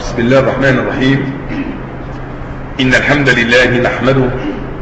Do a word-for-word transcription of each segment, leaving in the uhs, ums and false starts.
بسم الله الرحمن الرحيم. إن الحمد لله نحمده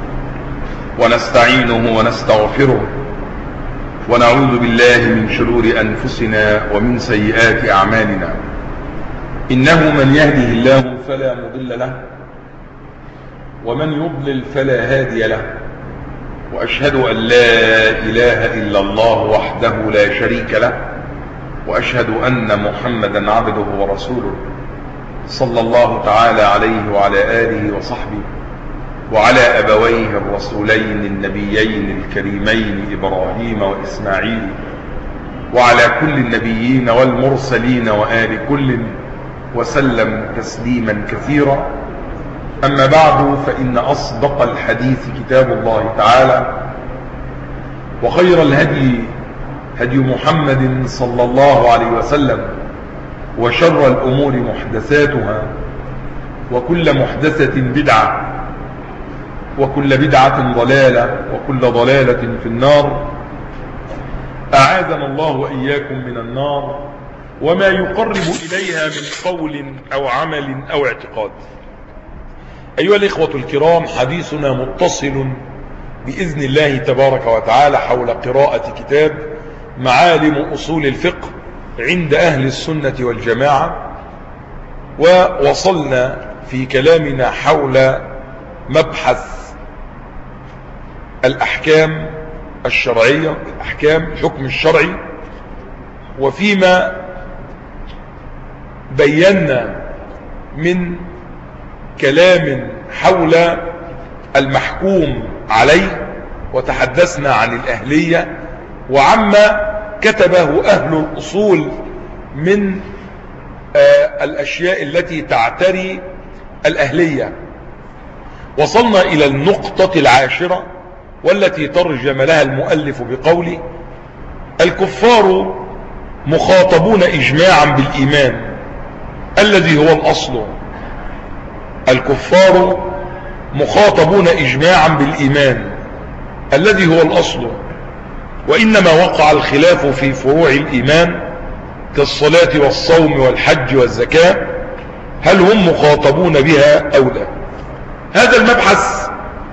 ونستعينه ونستغفره ونعوذ بالله من شرور أنفسنا ومن سيئات أعمالنا. إنه من يهده الله فلا مضل له ومن يضلل فلا هادي له، وأشهد أن لا إله إلا الله وحده لا شريك له، وأشهد أن محمدا عبده ورسوله صلى الله تعالى عليه وعلى آله وصحبه وعلى أبويه الرسولين النبيين الكريمين إبراهيم وإسماعيل وعلى كل النبيين والمرسلين وآل كل وسلم تسليما كثيرا. أما بعد، فإن أصدق الحديث كتاب الله تعالى، وخير الهدي هدي محمد صلى الله عليه وسلم، وشر الأمور محدثاتها، وكل محدثة بدعة، وكل بدعة ضلالة، وكل ضلالة في النار. أعاذنا الله وإياكم من النار وما يقرب إليها من قول أو عمل أو اعتقاد. أيها الإخوة الكرام، حديثنا متصل بإذن الله تبارك وتعالى حول قراءة كتاب معالم أصول الفقه عند أهل السنة والجماعة، ووصلنا في كلامنا حول مبحث الأحكام الشرعية، الأحكام الحكم الشرعي، وفيما بينا من كلام حول المحكوم عليه، وتحدثنا عن الأهلية وعما كتبه أهل الأصول من آه الأشياء التي تعتري الأهلية. وصلنا إلى النقطة العاشرة والتي ترجم لها المؤلف بقوله: الكفار مخاطبون إجماعا بالإيمان الذي هو الأصل. الكفار مخاطبون إجماعا بالإيمان الذي هو الأصل، وإنما وقع الخلاف في فروع الإيمان كالصلاة والصوم والحج والزكاة، هل هم مخاطبون بها أو لا. هذا المبحث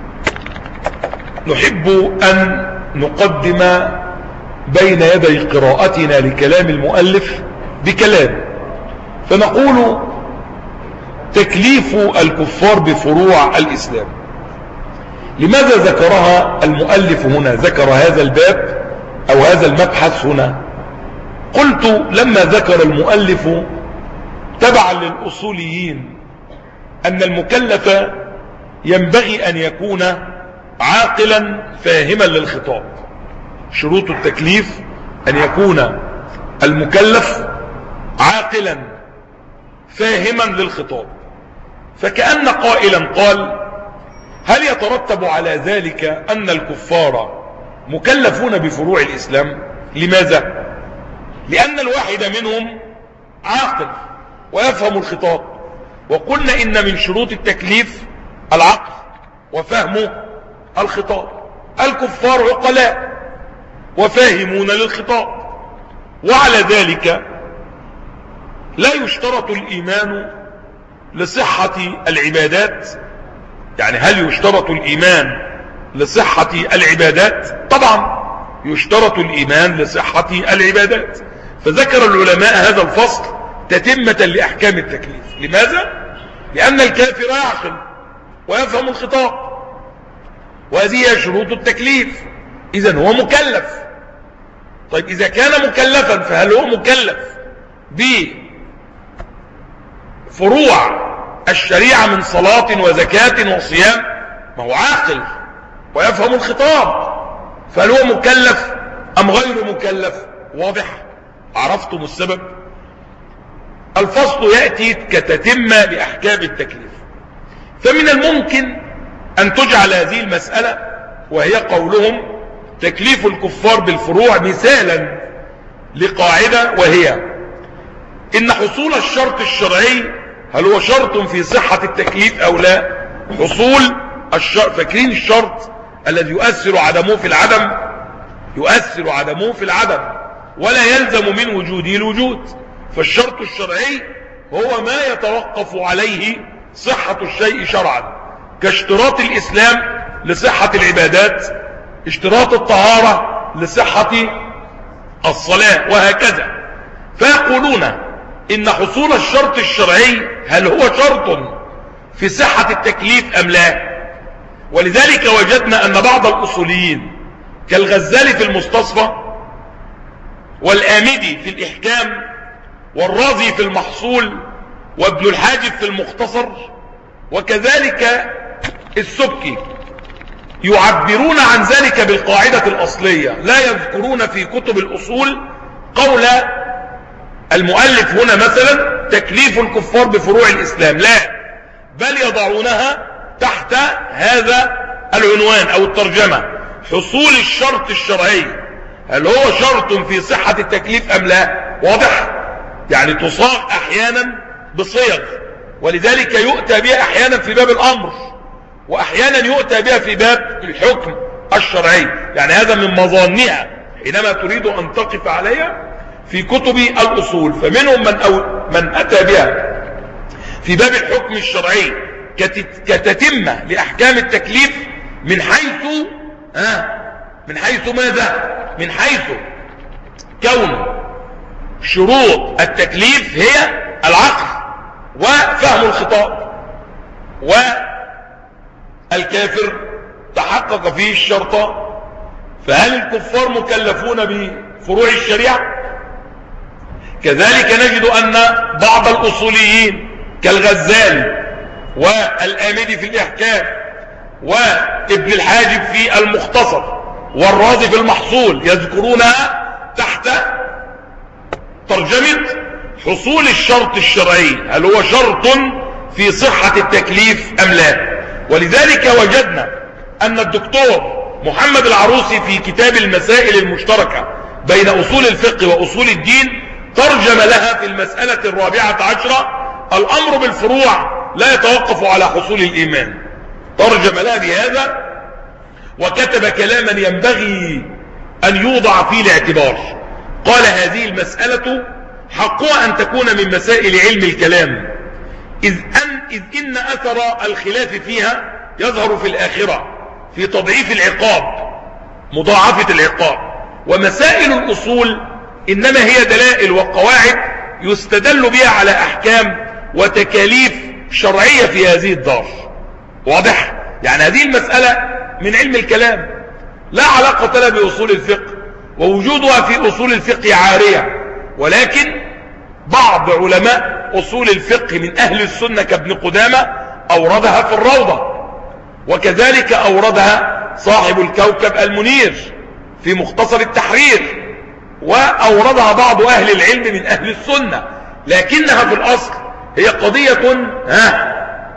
نحب أن نقدم بين يدي قراءتنا لكلام المؤلف بكلام، فنقول: تكليف الكفار بفروع الإسلام. لماذا ذكرها المؤلف هنا، ذكر هذا الباب أو هذا المبحث هنا؟ قلت: لما ذكر المؤلف تبعا للأصوليين أن المكلف ينبغي أن يكون عاقلا فاهما للخطاب. شروط التكليف أن يكون المكلف عاقلا فاهما للخطاب. فكأن قائلا قال: هل يترتب على ذلك أن الكفار مكلفون بفروع الإسلام؟ لماذا؟ لأن الواحد منهم عاقل ويفهم الخطاب، وقلنا إن من شروط التكليف العقل وفهم الخطاب. الكفار عقلاء وفاهمون للخطاب، وعلى ذلك لا يشترط الإيمان لصحة العبادات. يعني هل يشترط الإيمان لصحة العبادات؟ طبعا يشترط الإيمان لصحة العبادات. فذكر العلماء هذا الفصل تتمة لأحكام التكليف. لماذا؟ لأن الكافر يعقل ويفهم الخطاب، وهذه هي شروط التكليف. إذن هو مكلف. طيب إذا كان مكلفا فهل هو مكلف بفروع الشريعة من صلاة وزكاة وصيام؟ ما هو عاقل ويفهم الخطاب، فهل هو مكلف أم غير مكلف؟ واضح؟ عرفتم السبب؟ الفصل يأتي كتتمة لأحكام التكليف. فمن الممكن أن تجعل هذه المسألة، وهي قولهم تكليف الكفار بالفروع، مثالا لقاعدة، وهي إن حصول الشرط الشرعي هل هو شرط في صحة التكليف أو لا؟ حصول الشرط، فاكرين الشرط الذي يؤثر عدمه في العدم؟ يؤثر عدمه في العدم ولا يلزم من وجوده الوجود. فالشرط الشرعي هو ما يتوقف عليه صحة الشيء شرعا، كاشتراط الإسلام لصحة العبادات، اشتراط الطهارة لصحة الصلاة، وهكذا. فيقولون إن حصول الشرط الشرعي هل هو شرط في صحة التكليف أم لا؟ ولذلك وجدنا أن بعض الأصوليين كالغزالي في المستصفى والآمدي في الإحكام والرازي في المحصول وابن الحاجب في المختصر وكذلك السبكي يعبرون عن ذلك بالقاعدة الأصلية، لا يذكرون في كتب الأصول قول المؤلف هنا مثلا تكليف الكفار بفروع الإسلام، لا، بل يضعونها تحت هذا العنوان أو الترجمة: حصول الشرط الشرعي، هل هو شرط في صحة التكليف أم لا؟ واضح؟ يعني تصاغ أحيانا بصيغ، ولذلك يؤتى بها أحيانا في باب الأمر وأحيانا يؤتى بها في باب الحكم الشرعي. يعني هذا من مظانها حينما تريد أن تقف عليها في كتب الأصول. فمنهم من, أو من أتى بها في باب الحكم الشرعي كتتمة لأحكام التكليف من حيث ها من حيث ماذا؟ من حيث كون شروط التكليف هي العقل وفهم الخطاب، والكافر تحقق فيه الشرط، فهل الكفار مكلفون بفروع الشريعة؟ كذلك نجد أن بعض الأصوليين كالغزالي والآمدي في الإحكام وابن الحاجب في المختصر والرازي في المحصول يذكرونها تحت ترجمة حصول الشرط الشرعي، هل هو شرط في صحة التكليف أم لا؟ ولذلك وجدنا أن الدكتور محمد العروسي في كتاب المسائل المشتركة بين أصول الفقه وأصول الدين ترجم لها في المسألة الرابعة عشرة: الأمر بالفروع لا يتوقف على حصول الإيمان. ترجم لها بهذا وكتب كلاما ينبغي أن يوضع فيه الاعتبار. قال: هذه المسألة حقها أن تكون من مسائل علم الكلام، إذ أن, إذ إن أثر الخلاف فيها يظهر في الآخرة في تضعيف العقاب، مضاعفة العقاب. ومسائل الأصول إنما هي دلائل وقواعد يستدل بها على أحكام وتكاليف شرعية في هذه الدار. واضح؟ يعني هذه المسألة من علم الكلام لا علاقة لها بأصول الفقه، ووجودها في أصول الفقه عارية، ولكن بعض علماء أصول الفقه من أهل السنة كابن قدامة أوردها في الروضة، وكذلك أوردها صاحب الكوكب المنير في مختصر التحرير، وأوردها بعض أهل العلم من أهل السنة، لكنها في الأصل هي قضية ها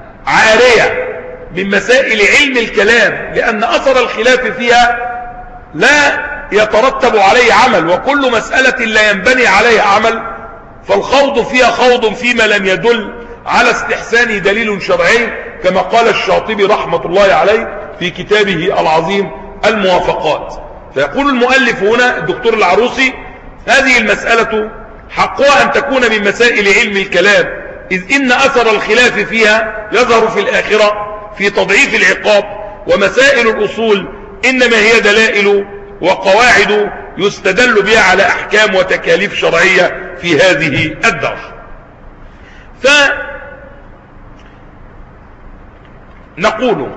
عارية من مسائل علم الكلام، لأن أثر الخلاف فيها لا يترتب عليه عمل، وكل مسألة لا ينبني عليها عمل فالخوض فيها خوض فيما لم يدل على استحسانه دليل شرعي، كما قال الشاطبي رحمة الله عليه في كتابه العظيم الموافقات. فيقول المؤلف هنا الدكتور العروسي: هذه المسألة حقها أن تكون من مسائل علم الكلام، إذ إن أثر الخلاف فيها يظهر في الآخرة في تضعيف العقاب. ومسائل الأصول إنما هي دلائل وقواعد يستدل بها على أحكام وتكاليف شرعية في هذه الدار. فنقول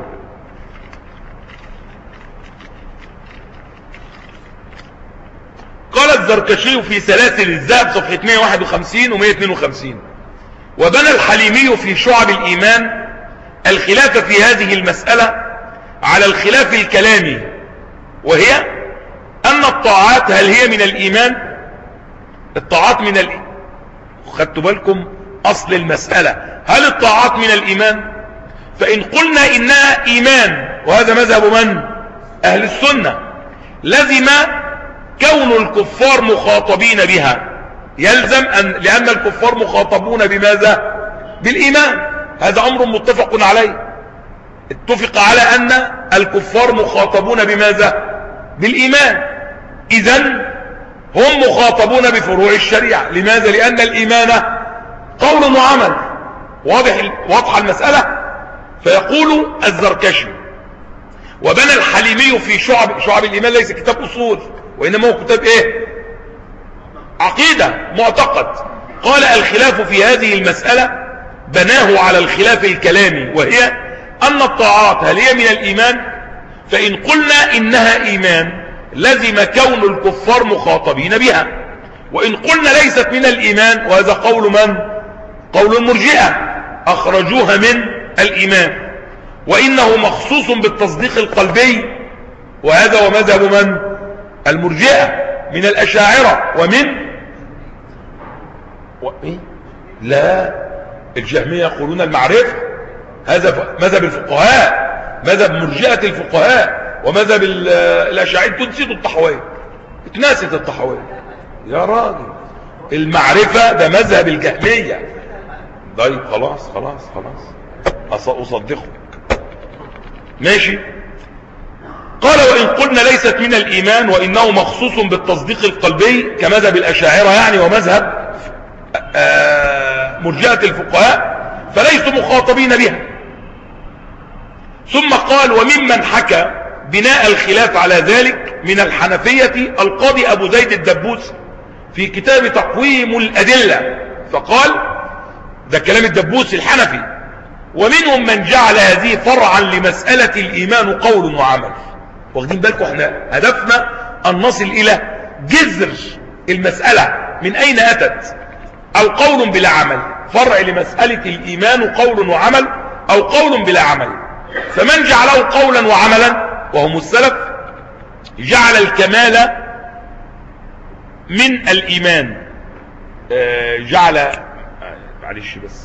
قال الزركشي في سلاسل الذهب صفحة مئة وواحد وخمسين و مئة واثنين وخمسين: وبنى الحليمي في شعب الإيمان الخلاف في هذه المسألة على الخلاف الكلامي، وهي أن الطاعات هل هي من الإيمان؟ الطاعات من الإيمان. خدتوا بالكم أصل المسألة، هل الطاعات من الإيمان؟ فإن قلنا إنها إيمان، وهذا مذهب من؟ أهل السنة، لزم كون الكفار مخاطبين بها، يلزم أن لأن الكفار مخاطبون بماذا؟ بالإيمان. هذا أمر متفق عليه، اتفق على أن الكفار مخاطبون بماذا؟ بالإيمان. إذن هم مخاطبون بفروع الشريعة. لماذا؟ لأن الإيمان قول وعمل. واضح واضحه المسألة. فيقول الزركشي: وبنى الحليمي في شعب شعب الإيمان، ليس كتاب أصول وإنما هو كتاب إيه؟ عقيدة، معتقد. قال: الخلاف في هذه المسألة بناه على الخلاف الكلامي، وهي أن الطاعات هل هي من الإيمان؟ فإن قلنا إنها إيمان لزم كون الكفار مخاطبين بها، وإن قلنا ليست من الإيمان، وهذا قول من؟ قول المرجئة، أخرجوها من الإيمان، وإنه مخصوص بالتصديق القلبي، وهذا ومذهب من؟ المرجئة من الأشاعرة ومن و... إيه؟ لا، الجهمية يقولون المعرفة، هذا مذهب الفقهاء، مذهب مرجئة الفقهاء، ومذهب الأشاعرة. تنسيتوا الطحوية، اتناست الطحوية يا راجل. المعرفة ده مذهب الجهمية. طيب خلاص خلاص خلاص أصدقك ماشي. قال: وإن قلنا ليست من الإيمان وإنه مخصوص بالتصديق القلبي كمذهب الأشاعرة يعني، ومذهب مرجئة الفقهاء، فليسوا مخاطبين بها. ثم قال: وممن حكى بناء الخلاف على ذلك من الحنفية القاضي أبو زيد الدبوسي في كتاب تقويم الأدلة، فقال: ده كلام الدبوسي الحنفي: ومنهم من جعل هذه فرعا لمسألة الإيمان قول وعمل. واخدين بالكم احنا هدفنا أن نصل إلى جذر المسألة، من أين أتت؟ القول بلا عمل فرع لمسألة الإيمان قول وعمل، أو قول بلا عمل. فمن جعله قولا وعملا وهم السلف جعل الكمال من الإيمان، جعل معلش بس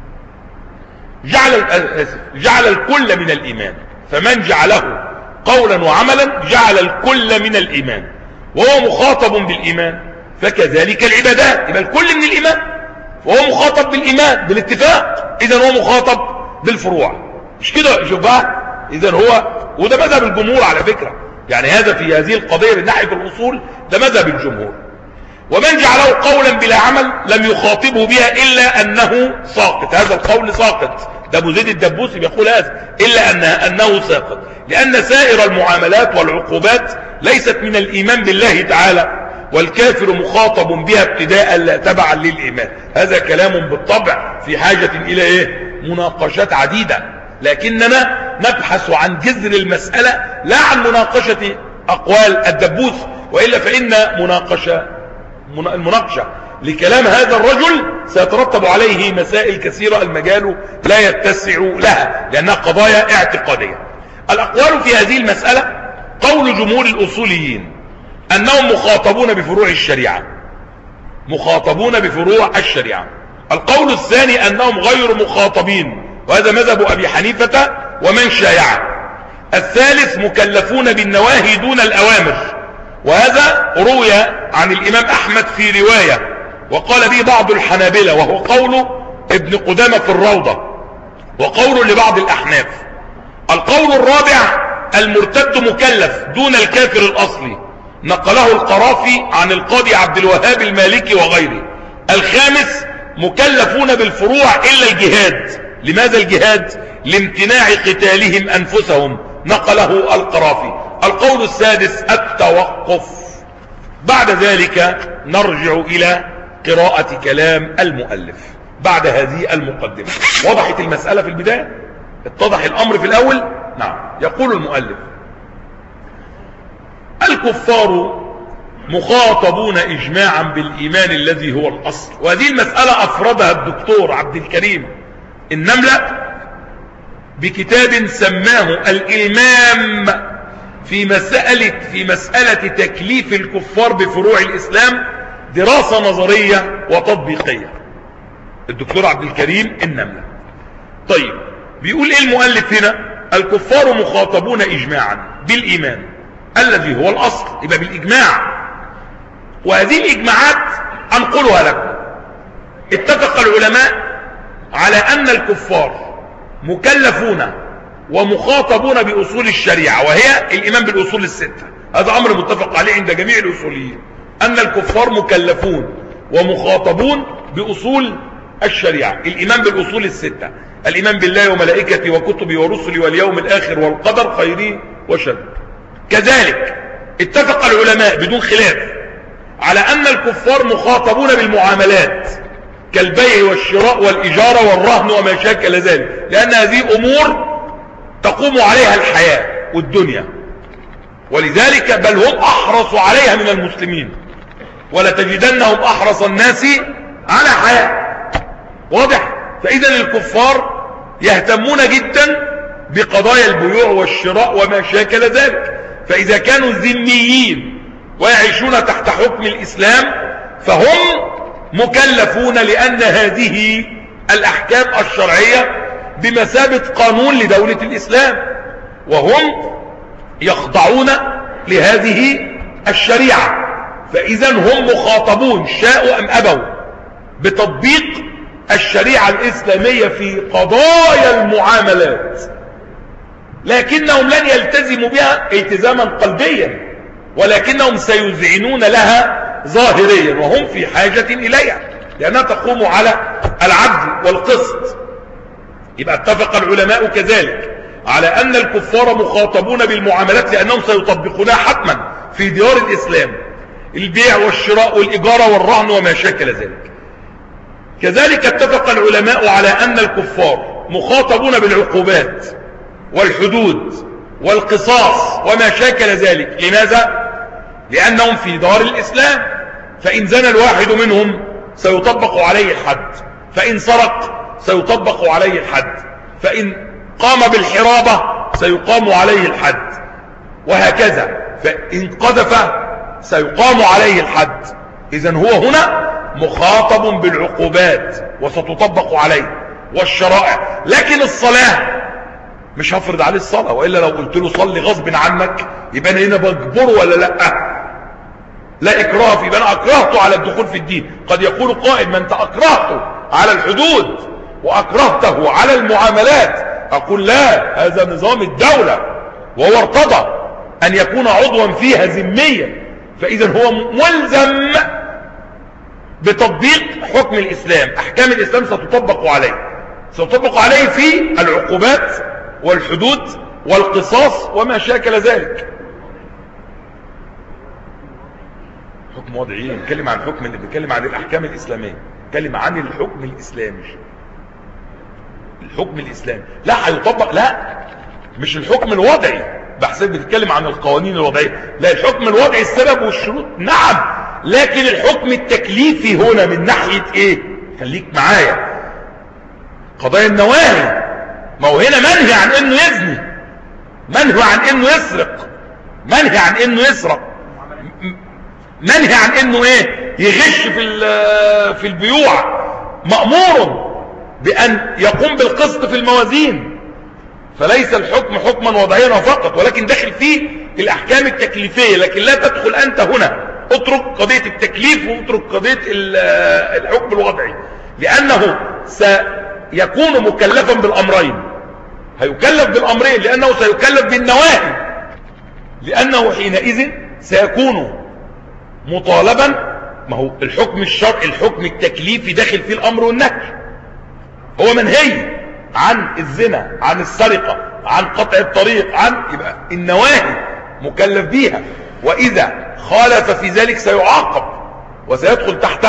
جعل جعل الكل من الإيمان. فمن جعله قولا وعملا جعل الكل من الإيمان، وهو مخاطب بالإيمان. فكذلك العبادات، يبقى الكل من الإيمان، وهو مخاطب بالإيمان بالاتفاق، إذن هو مخاطب بالفروع. مش كده؟ شوف بقى، إذن هو، وده مذهب الجمهور على فكرة، يعني هذا في هذه القضية من ناحية الأصول ده مذهب الجمهور. ومن جعله قولا بلا عمل لم يخاطبه بها إلا أنه ساقط. هذا القول ساقط، ده أبو زيد الدبوسي بيقول هذا، إلا أنه, أنه ساقط، لأن سائر المعاملات والعقوبات ليست من الإيمان بالله تعالى، والكافر مخاطب بها ابتداء لا تبعا للإيمان. هذا كلام بالطبع في حاجة إلى إيه؟ مناقشات عديدة، لكننا نبحث عن جذر المسألة لا عن مناقشة أقوال الدبوس، وإلا فإن مناقشة المناقشة لكلام هذا الرجل سيترتب عليه مسائل كثيرة المجال لا يتسع لها، لأنها قضايا اعتقادية. الأقوال في هذه المسألة: قول جمهور الأصوليين أنهم مخاطبون بفروع الشريعة، مخاطبون بفروع الشريعة. القول الثاني أنهم غير مخاطبين، وهذا مذهب أبي حنيفة ومن شايعه. الثالث: مكلفون بالنواهي دون الأوامر، وهذا روي عن الإمام أحمد في رواية، وقال به بعض الحنابلة، وهو قول ابن قدامة في الروضة، وقول لبعض الأحناف. القول الرابع: المرتد مكلف دون الكافر الأصلي، نقله القرافي عن القاضي عبد الوهاب المالكي وغيره. الخامس: مكلفون بالفروع إلا الجهاد. لماذا الجهاد؟ لامتناع قتالهم أنفسهم، نقله القرافي. القول السادس: التوقف. بعد ذلك نرجع إلى قراءة كلام المؤلف بعد هذه المقدمة. وضحت المسألة في البداية؟ اتضح الأمر في الأول؟ نعم. يقول المؤلف: الكفار مخاطبون إجماعا بالإيمان الذي هو الأصل. وهذه المسألة أفردها الدكتور عبد الكريم النملة بكتاب سماه الإلمام في مسألة, في مسألة تكليف الكفار بفروع الإسلام، دراسة نظرية وتطبيقية. الدكتور عبد الكريم النملة. طيب، بيقول ايه المؤلف هنا؟ الكفار مخاطبون إجماعا بالإيمان الذي هو الأصل، يبقى بالإجماع. وهذه الإجماعات أنقلها لكم. اتفق العلماء على أن الكفار مكلفون ومخاطبون بأصول الشريعة، وهي الإيمان بالأصول الستة. هذا أمر متفق عليه عند جميع الأصوليين، أن الكفار مكلفون ومخاطبون بأصول الشريعة. الإيمان بالأصول الستة: الإيمان بالله وملائكته وكتبه ورسله واليوم الآخر والقدر خيره وشره. كذلك اتفق العلماء بدون خلاف على أن الكفار مخاطبون بالمعاملات كالبيع والشراء والإجارة والرهن وما شاكل ذلك، لأن هذه أمور تقوم عليها الحياة والدنيا، ولذلك بل هم أحرص عليها من المسلمين، ولتجدنهم أحرص الناس على حياة. واضح؟ فإذا الكفار يهتمون جدا بقضايا البيوع والشراء وما شاكل ذلك. فإذا كانوا ذميين ويعيشون تحت حكم الإسلام فهم مكلفون، لأن هذه الأحكام الشرعية بمثابة قانون لدولة الإسلام، وهم يخضعون لهذه الشريعة. فإذا هم مخاطبون شاءوا أم أبوا بتطبيق الشريعة الإسلامية في قضايا المعاملات، لكنهم لن يلتزموا بها التزاما قلبيا، ولكنهم سيذعنون لها ظاهريا، وهم في حاجة إليها لأنها تقوم على العدل والقسط. يبقى اتفق العلماء كذلك على أن الكفار مخاطبون بالمعاملات لأنهم سيطبقونها حتما في ديار الإسلام: البيع والشراء والإجارة والرهن وما شاكل ذلك. كذلك اتفق العلماء على أن الكفار مخاطبون بالعقوبات والحدود والقصاص وما شاكل ذلك. لماذا؟ لأنهم في دار الإسلام، فإن زنى الواحد منهم سيطبق عليه الحد، فإن سرق سيطبق عليه الحد، فإن قام بالحرابة سيقام عليه الحد، وهكذا. فإن قذف سيقام عليه الحد. إذن هو هنا مخاطب بالعقوبات وستطبق عليه والشرائع. لكن الصلاة مش هفرض عليه الصلاة، وإلا لو قلت له صلي غصب عنك يبقى أنا هنا بجبره ولا لا؟ لا إكراه فيه، يبقى أنا أكرهته على الدخول في الدين. قد يقول قائل: ما أنت أكرهته على الحدود وأكرهته على المعاملات. أقول: لا، هذا نظام الدولة، وهو ارتضى أن يكون عضوا فيها ذميا، فإذا هو ملزم بتطبيق حكم الإسلام. أحكام الإسلام ستطبق عليه، ستطبق عليه في العقوبات والحدود والقصاص وما شاكل ذلك. حكم وضعي، نتكلم عن حكم، اللي بيتكلم عن الأحكام الإسلامية، نتكلم عن الحكم الإسلامي. الحكم الإسلامي لا هيطبق، لا مش الحكم الوضعي، بحسب بتتكلم عن القوانين الوضعية. لا، الحكم الوضعي السبب والشروط نعم، لكن الحكم التكليفي هنا من ناحية ايه؟ خليك معايا. قضايا النواهي، ما هو هنا منهي عن انه يزني، منهي عن انه يسرق، منهي عن انه يسرق، منهي عن انه ايه؟ يغش في في البيوع، مأمور بان يقوم بالقسط في الموازين. فليس الحكم حكما وضعيا فقط، ولكن داخل فيه الاحكام التكليفية. لكن لا تدخل انت هنا، اترك قضية التكليف واترك قضية الحكم الوضعي، لانه سيكون مكلفا بالامرين. هيكلف بالامرين لانه سيكلف بالنواهي، لانه حينئذ سيكون مطالبا. ما هو الحكم الشرعي، الحكم التكليفي داخل فيه الامر والنهي. هو منهي عن الزنا، عن السرقة، عن قطع الطريق، عن يبقى النواهي مكلف بيها، واذا خالف في ذلك سيعاقب وسيدخل تحت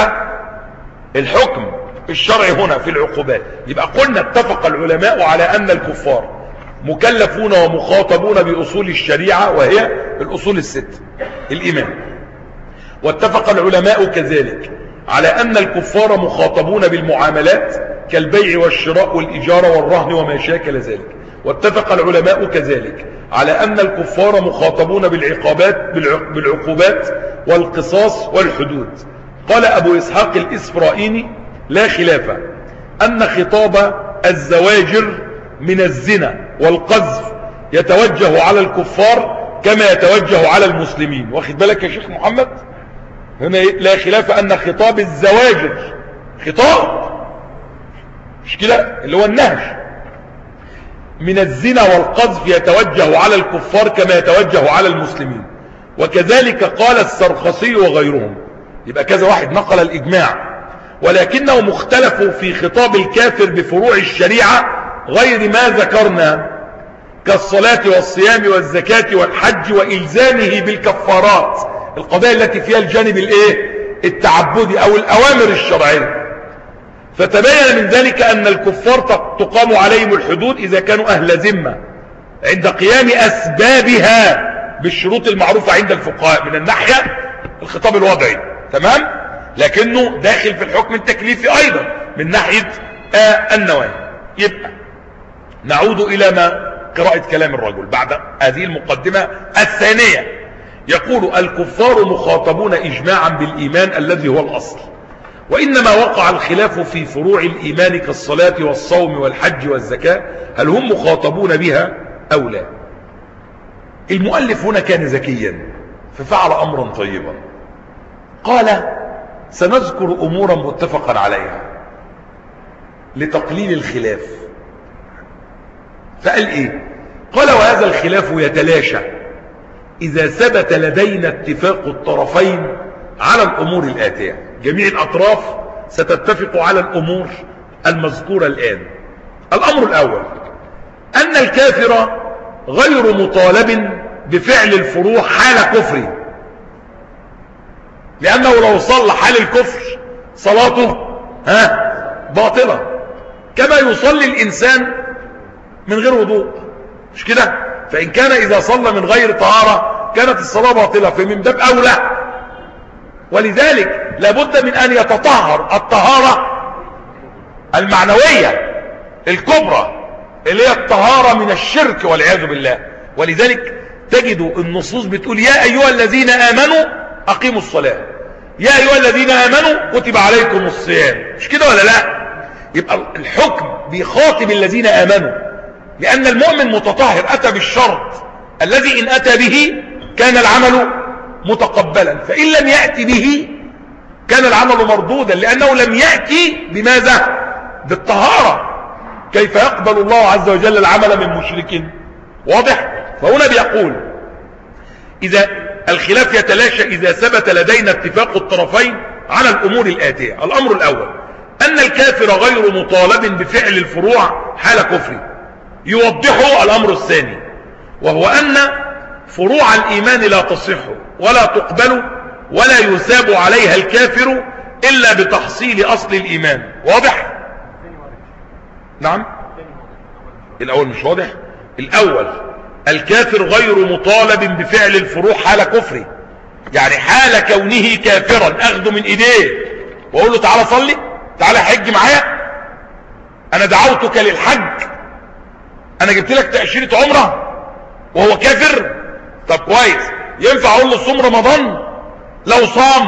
الحكم الشرعي هنا في العقوبات. يبقى قلنا اتفق العلماء على ان الكفار مكلفون ومخاطبون باصول الشريعة، وهي الاصول الست: الايمان. واتفق العلماء كذلك على ان الكفار مخاطبون بالمعاملات كالبيع والشراء والإجارة والرهن وما شاكل ذلك. واتفق العلماء كذلك على أن الكفار مخاطبون بالعقوبات بالعقوبات والقصاص والحدود. قال أبو إسحاق الإسفرائيني: لا خلاف أن خطاب الزواجر من الزنا والقذف يتوجه على الكفار كما يتوجه على المسلمين. واخد بالك يا شيخ محمد؟ هنا لا خلاف أن خطاب الزواجر، خطاب مش كده اللي هو النهج، من الزنا والقذف يتوجه على الكفار كما يتوجه على المسلمين. وكذلك قال السرخسي وغيرهم. يبقى كذا واحد نقل الإجماع ولكنهم اختلفوا في خطاب الكافر بفروع الشريعة غير ما ذكرنا كالصلاة والصيام والزكاة والحج وإلزامه بالكفارات، القضايا التي فيها الجانب الايه التعبدي او الاوامر الشرعية. فتبين من ذلك ان الكفار تقام عليهم الحدود اذا كانوا اهل ذمة عند قيام اسبابها بالشروط المعروفة عند الفقهاء من الناحية الخطاب الوضعي، تمام، لكنه داخل في الحكم التكليفي ايضا من ناحية آه النواهي. يبقى نعود الى ما قراءة كلام الرجل بعد هذه المقدمة الثانية. يقول الكفار مخاطبون إجماعا بالإيمان الذي هو الأصل، وإنما وقع الخلاف في فروع الإيمان كالصلاة والصوم والحج والزكاة، هل هم مخاطبون بها أو لا؟ المؤلف هنا كان ذكيا ففعل أمرا طيبا، قال سنذكر أمورا متفقا عليها لتقليل الخلاف. فقال إيه؟ قال وهذا الخلاف يتلاشى إذا ثبت لدينا اتفاق الطرفين على الأمور الآتية. جميع الأطراف ستتفق على الأمور المذكورة الآن. الأمر الأول أن الكافر غير مطالب بفعل الفروع حال كفره، لأنه لو صلى حال الكفر صلاته ها باطلة، كما يصلي الإنسان من غير وضوء، مش كده؟ فإن كان إذا صلى من غير طهارة كانت الصلاة باطلة، فمن باب أولى. ولذلك لابد من أن يتطهر الطهارة المعنوية الكبرى اللي هي الطهارة من الشرك والعياذ بالله. ولذلك تجد النصوص بتقول يا أيها الذين آمنوا أقيموا الصلاة، يا أيها الذين آمنوا كتب عليكم الصيام، مش كده ولا لا؟ يبقى الحكم بيخاطب الذين آمنوا، لأن المؤمن متطهر أتى بالشرط الذي إن أتى به كان العمل متقبلا، فإن لم يأتي به كان العمل مردودا، لأنه لم يأتي بماذا؟ بالطهارة. كيف يقبل الله عز وجل العمل من مشرك؟ واضح؟ فهنا بيقول إذا الخلاف يتلاشى إذا ثبت لدينا اتفاق الطرفين على الأمور الآتية. الأمر الأول أن الكافر غير مطالب بفعل الفروع حال كفره، يوضحه الأمر الثاني، وهو أن فروع الإيمان لا تصح ولا تقبل ولا يثاب عليها الكافر إلا بتحصيل أصل الإيمان. واضح؟ نعم، الأول مش واضح. الأول الكافر غير مطالب بفعل الفروع حال كفره، يعني حال كونه كافرا أخذ من إيديه وأقول له تعالى صلي، تعالى حج معايا، أنا دعوتك للحج، أنا جبت لك تأشيرة عمره، وهو كافر. طب كويس، ينفع أقول له صوم رمضان؟ لو صام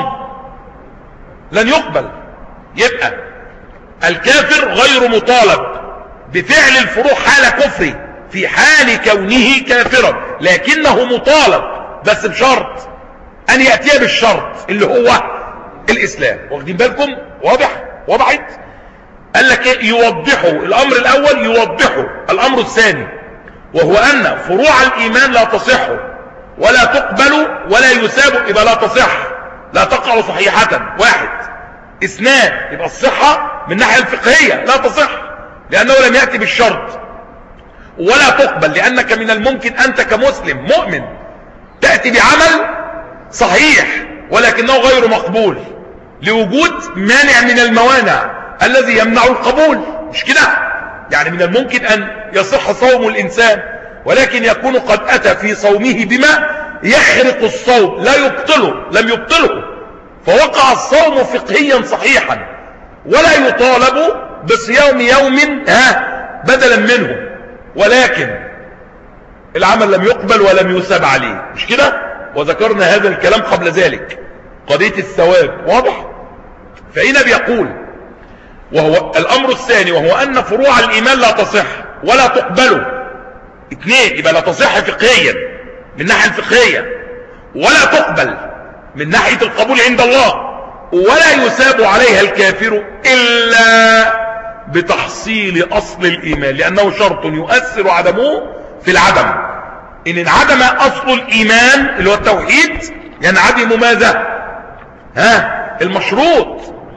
لن يقبل. يبقى الكافر غير مطالب بفعل الفروع حال كفره في حال كونه كافرا، لكنه مطالب بس بشرط أن يأتي بالشرط اللي هو الإسلام. واخدين بالكم؟ واضح؟ وضعت؟ قال لك إيه؟ يوضحه. الأمر الأول يوضحه. الأمر الثاني وهو أن فروع الإيمان لا تصح ولا تقبل ولا يثاب، يبقى لا تصح، لا تقع صحيحة. واحد. اثنان، يبقى الصحة من الناحية الفقهية لا تصح لأنه لم يأتي بالشرط، ولا تقبل لأنك من الممكن أنت كمسلم مؤمن تأتي بعمل صحيح ولكنه غير مقبول لوجود مانع من الموانع الذي يمنع القبول، مش كده؟ يعني من الممكن أن يصح صوم الإنسان ولكن يكون قد أتى في صومه بما يخرق الصوم لا يبطله، لم يبطله، فوقع الصوم فقهيا صحيحا ولا يطالب بصيام يوم ها بدلا منه، ولكن العمل لم يقبل ولم يثاب عليه، مش كده؟ وذكرنا هذا الكلام قبل ذلك، قضية الثواب. واضح؟ فهنا بيقول وهو الأمر الثاني وهو أن فروع الإيمان لا تصح ولا تقبل. اثنين، يبقى لا تصح فقهيا من ناحية الفقهية ولا تقبل من ناحية القبول عند الله، ولا يثاب عليها الكافر إلا بتحصيل أصل الإيمان، لأنه شرط يؤثر عدمه في العدم. إن انعدم أصل الإيمان اللي هو التوحيد ينعدم ماذا؟ ها؟ المشروط.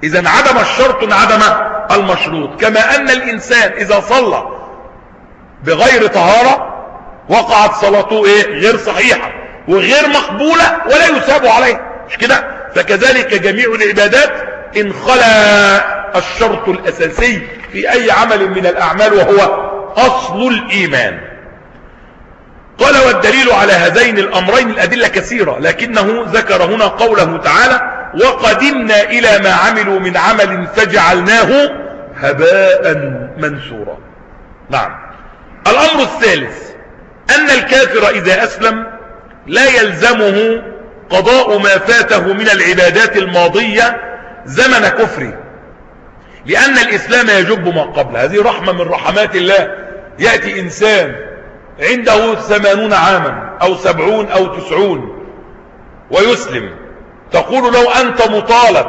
إذن عدم الشرط عدم المشروط. كما أن الإنسان إذا صلى بغير طهارة وقعت صلاته إيه؟ غير صحيحة وغير مقبولة ولا يثاب عليه، مش كده؟ فكذلك جميع العبادات إن خلا الشرط الأساسي في أي عمل من الأعمال وهو أصل الإيمان. قال والدليل على هذين الأمرين الأدلة كثيرة، لكنه ذكر هنا قوله تعالى وقدمنا إلى ما عملوا من عمل فجعلناه هباء منثورا. نعم. الأمر الثالث أن الكافر إذا أسلم لا يلزمه قضاء ما فاته من العبادات الماضية زمن كفره، لأن الإسلام يجب ما قبل. هذه رحمة من رحمات الله. يأتي إنسان عنده ثمانون عاما أو سبعون أو تسعون ويسلم، تقول لو أنت مطالب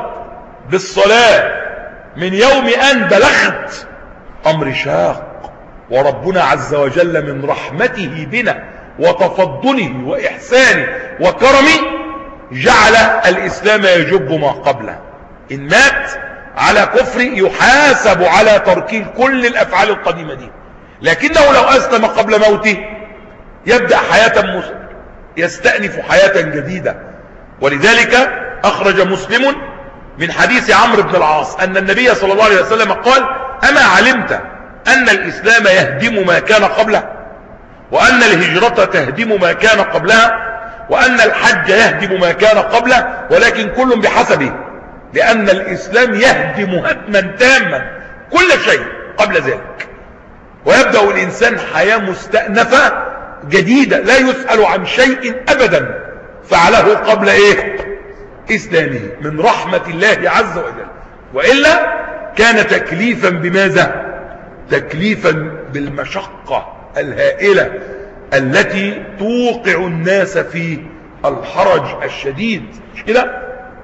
بالصلاة من يوم أن بلغت، أمر شاق، وربنا عز وجل من رحمته بنا وتفضله وإحسانه وكرمه جعل الإسلام يجب ما قبله. إن مات على كفر يحاسب على ترك كل الأفعال القديمة دي، لكنه لو أسلم قبل موته يبدأ حياة يستأنف حياة جديدة. ولذلك أخرج مسلم من حديث عمرو بن العاص أن النبي صلى الله عليه وسلم قال أما علمت أن الإسلام يهدم ما كان قبله، وأن الهجرة تهدم ما كان قبلها، وأن الحج يهدم ما كان قبله، ولكن كل بحسبه، لأن الإسلام يهدم هدما تاما كل شيء قبل ذلك، ويبدأ الإنسان حياة مستأنفة جديدة لا يسأل عن شيء أبدا فعله قبل إيه؟ إسلامه، من رحمة الله عز وجل. وإلا كان تكليفا بماذا؟ تكليفا بالمشقة الهائلة التي توقع الناس في الحرج الشديد، مش كده؟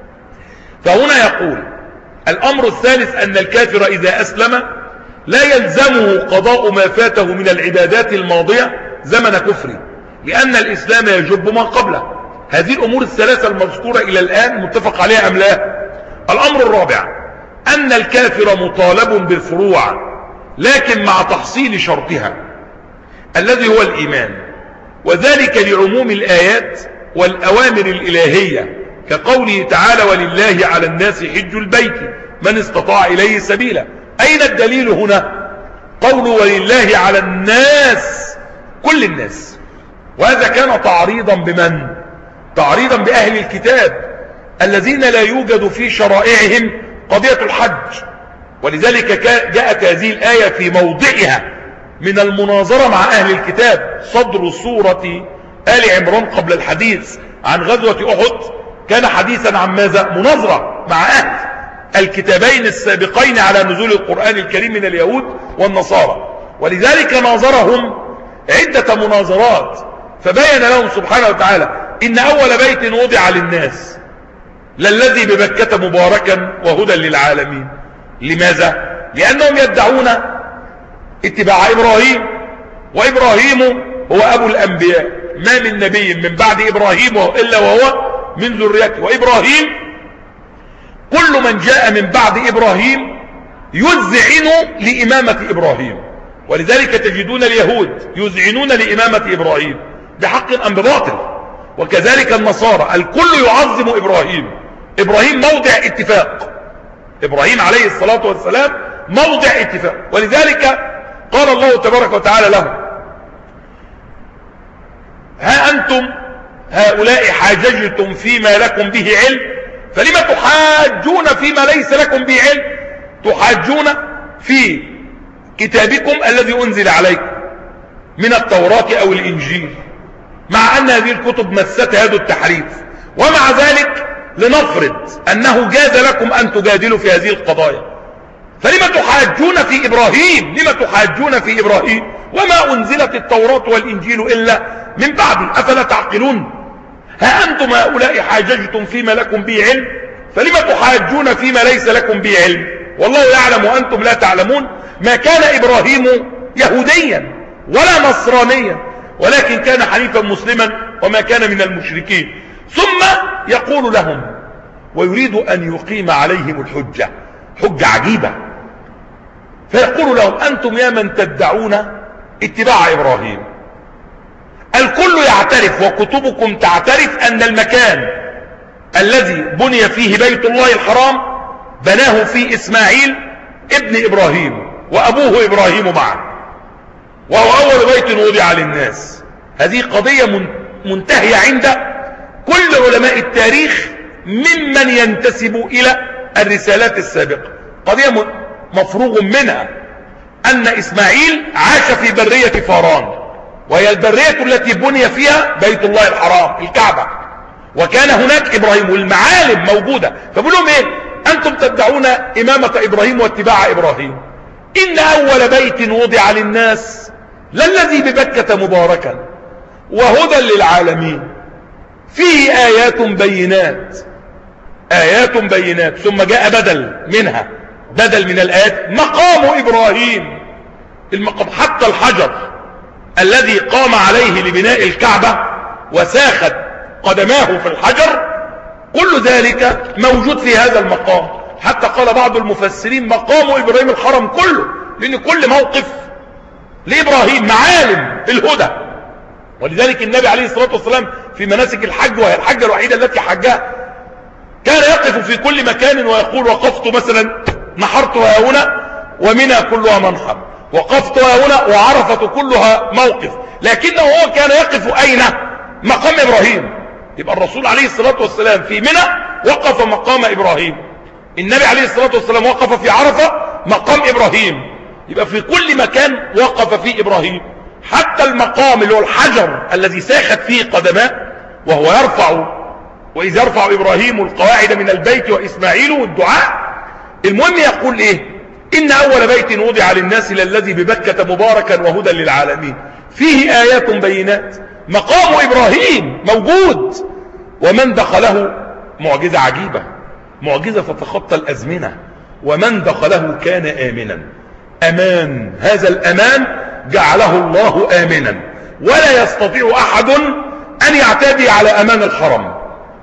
فهنا يقول الأمر الثالث أن الكافر إذا أسلم لا يلزمه قضاء ما فاته من العبادات الماضية زمن كفره، لأن الإسلام يجب ما قبله. هذه الأمور الثلاثة المذكورة إلى الآن متفق عليها أم لا؟ الأمر الرابع أن الكافر مطالب بالفروع لكن مع تحصيل شرطها الذي هو الإيمان، وذلك لعموم الآيات والأوامر الإلهية، كقوله تعالى ولله على الناس حج البيت من استطاع إليه سبيلا. أين الدليل هنا؟ قوله ولله على الناس، كل الناس، وهذا كان تعريضا بمن؟ تعريضا بأهل الكتاب الذين لا يوجد في شرائعهم قضية الحج. ولذلك جاءت هذه الآية في موضعها من المناظرة مع أهل الكتاب. صدر سورة آل عمران قبل الحديث عن غزوة أحد كان حديثا عن ماذا؟ مناظرة مع أهل الكتابين السابقين على نزول القرآن الكريم من اليهود والنصارى، ولذلك ناظرهم عدة مناظرات، فبين لهم سبحانه وتعالى إن أول بيت وضع للناس للذي بمكة مباركا وهدى للعالمين. لماذا؟ لأنهم يدعون اتباع إبراهيم، وإبراهيم هو أبو الأنبياء، ما من نبي من بعد إبراهيم إلا وهو من ذريته، وإبراهيم كل من جاء من بعد إبراهيم يذعن لإمامة إبراهيم. ولذلك تجدون اليهود يذعنون لإمامة إبراهيم بحق أم بباطل، وكذلك النصارى الكل يعظم إبراهيم. إبراهيم موضع اتفاق، إبراهيم عليه الصلاة والسلام موضع اتفاق. ولذلك قال الله تبارك وتعالى له ها أنتم هؤلاء حاججتم فيما لكم به علم فلما تحاجون فيما ليس لكم به علم؟ تحاجون في كتابكم الذي أنزل عليكم من التوراة أو الإنجيل، مع أن هذه الكتب مست هذا التحريف، ومع ذلك لنفرض أنه جاز لكم أن تجادلوا في هذه القضايا، فلما تحاجون في إبراهيم؟ لما تحاجون في إبراهيم وما أنزلت التوراة والإنجيل إلا من بعد؟ أفلا تعقلون؟ ها أنتم هؤلاء حاججتم فيما لكم به علم فلما تحاجون فيما ليس لكم به علم والله يعلم وأنتم لا تعلمون. ما كان إبراهيم يهوديا ولا نصرانيا، ولكن كان حنيفا مسلما وما كان من المشركين. ثم يقول لهم ويريد أن يقيم عليهم الحجة حجة عجيبة. فيقول لهم أنتم يا من تدعون اتباع إبراهيم، الكل يعترف وكتبكم تعترف أن المكان الذي بني فيه بيت الله الحرام بناه فيه إسماعيل ابن إبراهيم وأبوه إبراهيم معه، وهو أول بيت وضع للناس. هذه قضية منتهية عند كل علماء التاريخ ممن ينتسب إلى الرسالات السابقة، قضية مفروغ منها، أن إسماعيل عاش في برية فاران، وهي البرية التي بني فيها بيت الله الحرام الكعبة، وكان هناك إبراهيم والمعالم موجودة. فبقول لهم إيه؟ أنتم تدعون إمامة إبراهيم واتباع إبراهيم، إن أول بيت وضع للناس للذي ببكة مباركا وهدى للعالمين فيه آيات بينات. آيات بينات، ثم جاء بدل منها، بدل من الآيات مقام إبراهيم، المقام حتى الحجر الذي قام عليه لبناء الكعبة وساخت قدماه في الحجر، كل ذلك موجود في هذا المقام. حتى قال بعض المفسرين مقام إبراهيم الحرم كله، لأن كل موقف لإبراهيم معالم الهدى. ولذلك النبي عليه الصلاة والسلام في مناسك الحج، وهي الحجة الوحيدة التي حجها، كان يقف في كل مكان ويقول وقفت مثلا نحرت هنا ومنى كلها منحر، وقفت هنا وعرفة كلها موقف، لكنه هو كان يقف أين؟ مقام إبراهيم. يبقى الرسول عليه الصلاة والسلام في منى وقف مقام إبراهيم، النبي عليه الصلاة والسلام وقف في عرفة مقام إبراهيم، يبقى في كل مكان وقف فيه إبراهيم. حتى المقام اللي هو الحجر الذي ساخت فيه قدماه وهو يرفع، وإذ يرفع إبراهيم القواعد من البيت وإسماعيل والدعاء. المهم يقول إيه؟ إن أول بيت وضع للناس للذي ببكة مباركا وهدى للعالمين فيه آيات بينات. مقام إبراهيم موجود، ومن دخله معجزة عجيبة، معجزة تتخطى الأزمنة، ومن دخله كان آمنا. أمان، هذا الأمان جعله الله آمنا، ولا يستطيع أحد أن يعتدي على أمان الحرم،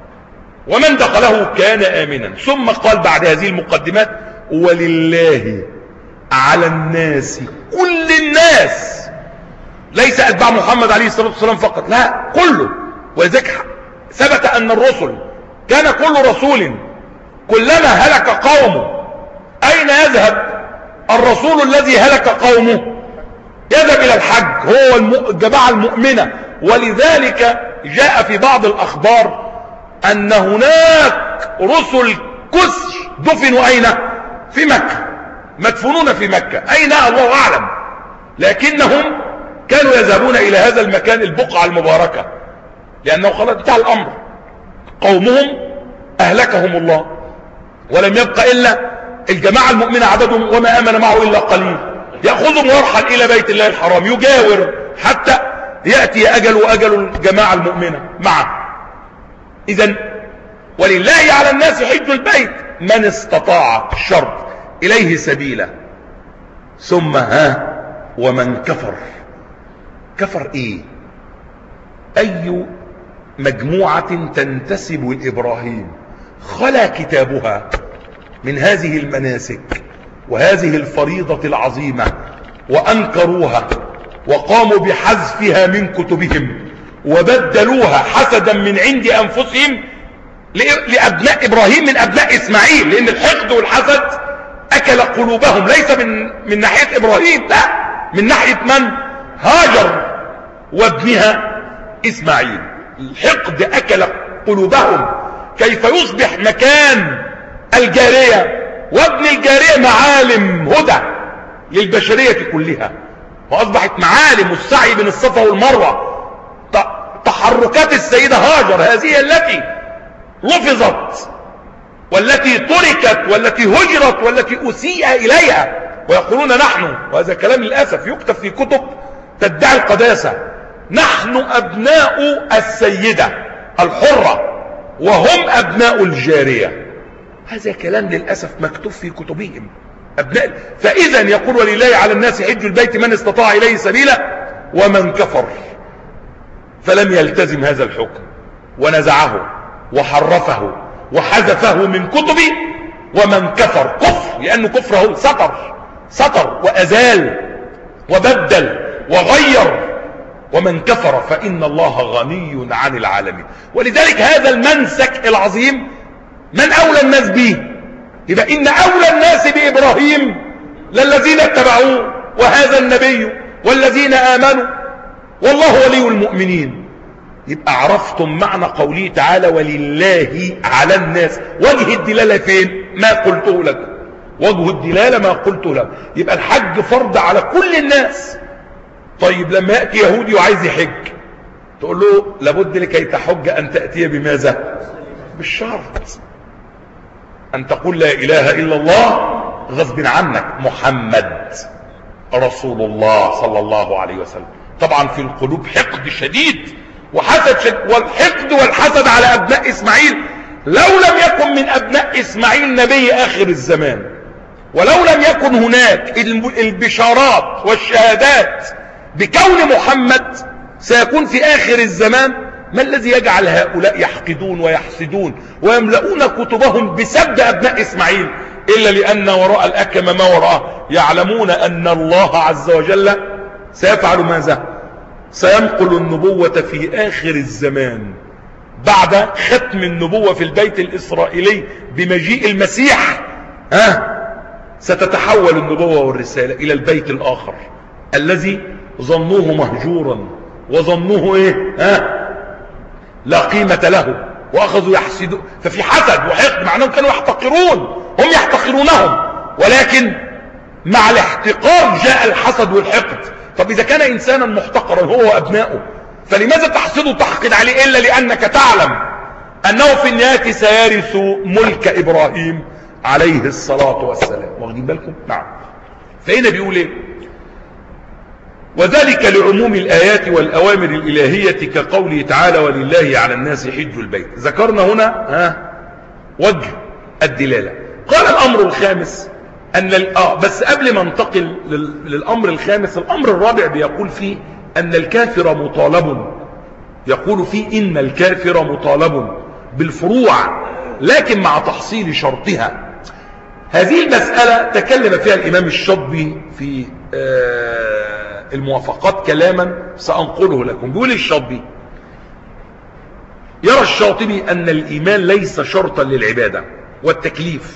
ومن دخله كان آمنا. ثم قال بعد هذه المقدمات ولله على الناس، كل الناس، ليس أتباع محمد عليه الصلاة والسلام فقط، لا كله. ولذلك ثبت أن الرسل كان كل رسول كلما هلك قومه أين يذهب الرسول الذي هلك قومه؟ يذهب إلى الحج، هو الجماعة المؤمنة. ولذلك جاء في بعض الأخبار أن هناك رسل كسر دفنوا أين؟ في مكة، مدفونون في مكة، أين الله أعلم، لكنهم كانوا يذهبون إلى هذا المكان البقعة المباركة، لأنه خلاص انتهى الأمر، قومهم أهلكهم الله، ولم يبقى إلا الجماعة المؤمنة عددهم وما آمن معه إلا قليل، يأخذهم ويرحل إلى بيت الله الحرام يجاور حتى يأتي أجل وأجل الجماعة المؤمنة معه. إذن ولله على الناس حج البيت من استطاع الشرط إليه سبيلا. ثم ها ومن كفر. كفر إيه؟ أي مجموعة تنتسب لإبراهيم خلا كتابها من هذه المناسك وهذه الفريضة العظيمة وأنكروها وقاموا بحذفها من كتبهم وبدلوها حسدا من عند أنفسهم لأبناء إبراهيم من أبناء إسماعيل، لأن الحقد والحسد أكل قلوبهم، ليس من, من ناحية إبراهيم، لا، من ناحية من؟ هاجر وابنها إسماعيل. الحقد أكل قلوبهم. كيف يصبح مكان الجارية وابن الجارية معالم هدى للبشرية كلها، وأصبحت معالم السعي بين الصفا والمروة، تحركات السيدة هاجر هذه التي لفظت والتي تركت والتي هجرت والتي أسيء إليها، ويقولون نحن، وهذا كلام للأسف يكتب في كتب تدعي القداسة، نحن أبناء السيدة الحرة وهم أبناء الجارية. هذا كلام للأسف مكتوب في كتبهم أبناء. فإذا يقول ولله على الناس حج البيت من استطاع إليه سبيلا، ومن كفر فلم يلتزم هذا الحكم ونزعه وحرفه وحذفه من كتبه ومن كفر كفر، لأنه كفر هو سطر سطر وأزال وبدل وغير، ومن كفر فإن الله غني عن العالمين. ولذلك هذا المنسك العظيم من أولى الناس به؟ يبقى إن أولى الناس بإبراهيم للذين اتبعوه وهذا النبي والذين آمنوا والله ولي المؤمنين. يبقى عرفتم معنى قوله تعالى ولله على الناس. وجه الدلالة فين؟ ما قلته لك، وجه الدلالة ما قلته لك. يبقى الحج فرض على كل الناس. طيب لما يأتي يهودي وعايز يحج تقول له لابد لكي تحج أن تأتي بماذا؟ بالشرط أن تقول لا إله إلا الله غصب عنك محمد رسول الله صلى الله عليه وسلم. طبعا في القلوب حقد شديد وحسد شديد، والحقد والحسد على أبناء إسماعيل لو لم يكن من أبناء إسماعيل نبي آخر الزمان، ولو لم يكن هناك البشارات والشهادات بكون محمد سيكون في آخر الزمان، ما الذي يجعل هؤلاء يحقدون ويحسدون ويملؤون كتبهم بسب أبناء إسماعيل إلا لأن وراء الأكم ما وراءه يعلمون أن الله عز وجل سيفعل ماذا؟ سينقل النبوة في آخر الزمان بعد ختم النبوة في البيت الإسرائيلي بمجيء المسيح. ها ستتحول النبوة والرسالة إلى البيت الآخر الذي ظنوه مهجورا وظنوه ايه ها لا قيمة له، واخذوا يحسدون. ففي حسد وحقد، معناهم كانوا يحتقرون، هم يحتقرونهم، ولكن مع الاحتقار جاء الحسد والحقد. طب اذا كان انسانا محتقرا هو وابنائه فلماذا تحسده وتحقد عليه الا لانك تعلم انه في النهاية سيرث ملك ابراهيم عليه الصلاة والسلام. واخدين بالكم؟ نعم. فهنا بيقول ايه؟ وذلك لعموم الآيات والأوامر الإلهية كقوله تعالى ولله على الناس حج البيت. ذكرنا هنا ها وجه الدلالة. قال الأمر الخامس أن آه بس قبل ما ننتقل للأمر الخامس، الأمر الرابع بيقول فيه أن الكافر مطالب، يقول فيه إن الكافر مطالب بالفروع لكن مع تحصيل شرطها. هذه المسألة تكلم فيها الإمام الشاطبي في آه الموافقات كلاما سأنقله لكم. بيقول الشاطبي يرى الشاطبي أن الإيمان ليس شرطا للعبادة والتكليف.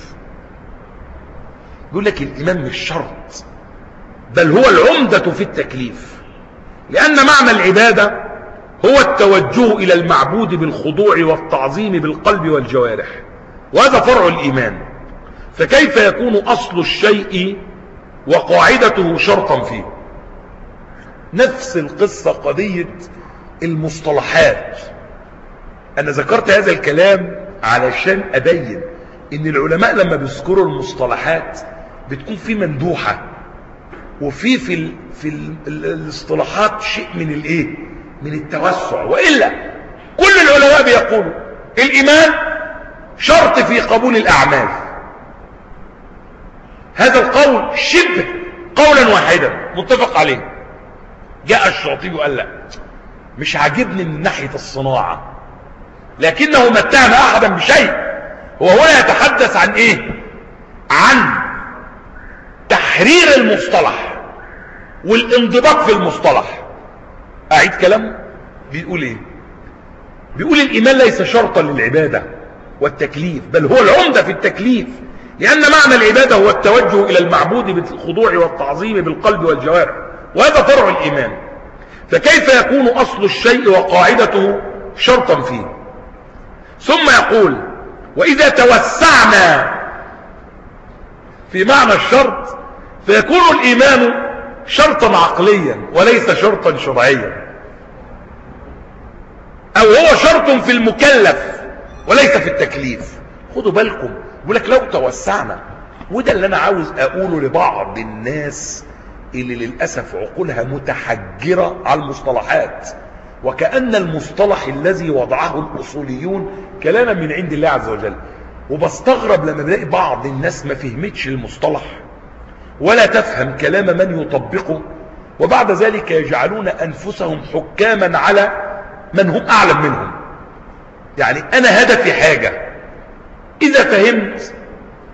يقول لك الإيمان مش شرط بل هو العمدة في التكليف، لأن معنى العبادة هو التوجه إلى المعبود بالخضوع والتعظيم بالقلب والجوارح، وهذا فرع الإيمان. فكيف يكون أصل الشيء وقاعدته شرطا فيه؟ نفس القصة قضية المصطلحات. أنا ذكرت هذا الكلام علشان أبين إن العلماء لما بيذكروا المصطلحات بتكون في مندوحة وفي في ال في ال الاصطلاحات شيء من الايه من التوسع، وإلا كل العلماء بيقولوا الإيمان شرط في قبول الأعمال. هذا القول شبه قولا واحدا متفق عليه. جاء الشاطبي وقال لا مش عاجبني من ناحية الصناعة، لكنه ما اتهم أحدا بشيء. هو هنا يتحدث عن ايه؟ عن تحرير المصطلح والانضباط في المصطلح. أعيد كلام بيقول ايه؟ بيقول الإيمان ليس شرطا للعبادة والتكليف بل هو العمدة في التكليف، لأن معنى العبادة هو التوجه إلى المعبود بالخضوع والتعظيم بالقلب والجوارح، وهذا فرع الإيمان. فكيف يكون أصل الشيء وقاعدته شرطا فيه؟ ثم يقول وإذا توسعنا في معنى الشرط فيكون الإيمان شرطا عقليا وليس شرطا شرعيا، أو هو شرط في المكلف وليس في التكليف. خدوا بالكم، بيقول لك لو توسعنا، وده اللي أنا عاوز أقوله لبعض الناس اللي للأسف عقولها متحجرة على المصطلحات، وكأن المصطلح الذي وضعه الأصوليون كلاما من عند الله عز وجل. وبستغرب لما بلاقي بعض الناس ما فهمتش المصطلح ولا تفهم كلام من يطبقه، وبعد ذلك يجعلون أنفسهم حكاما على من هم أعلم منهم. يعني أنا هدفي حاجة، إذا فهمت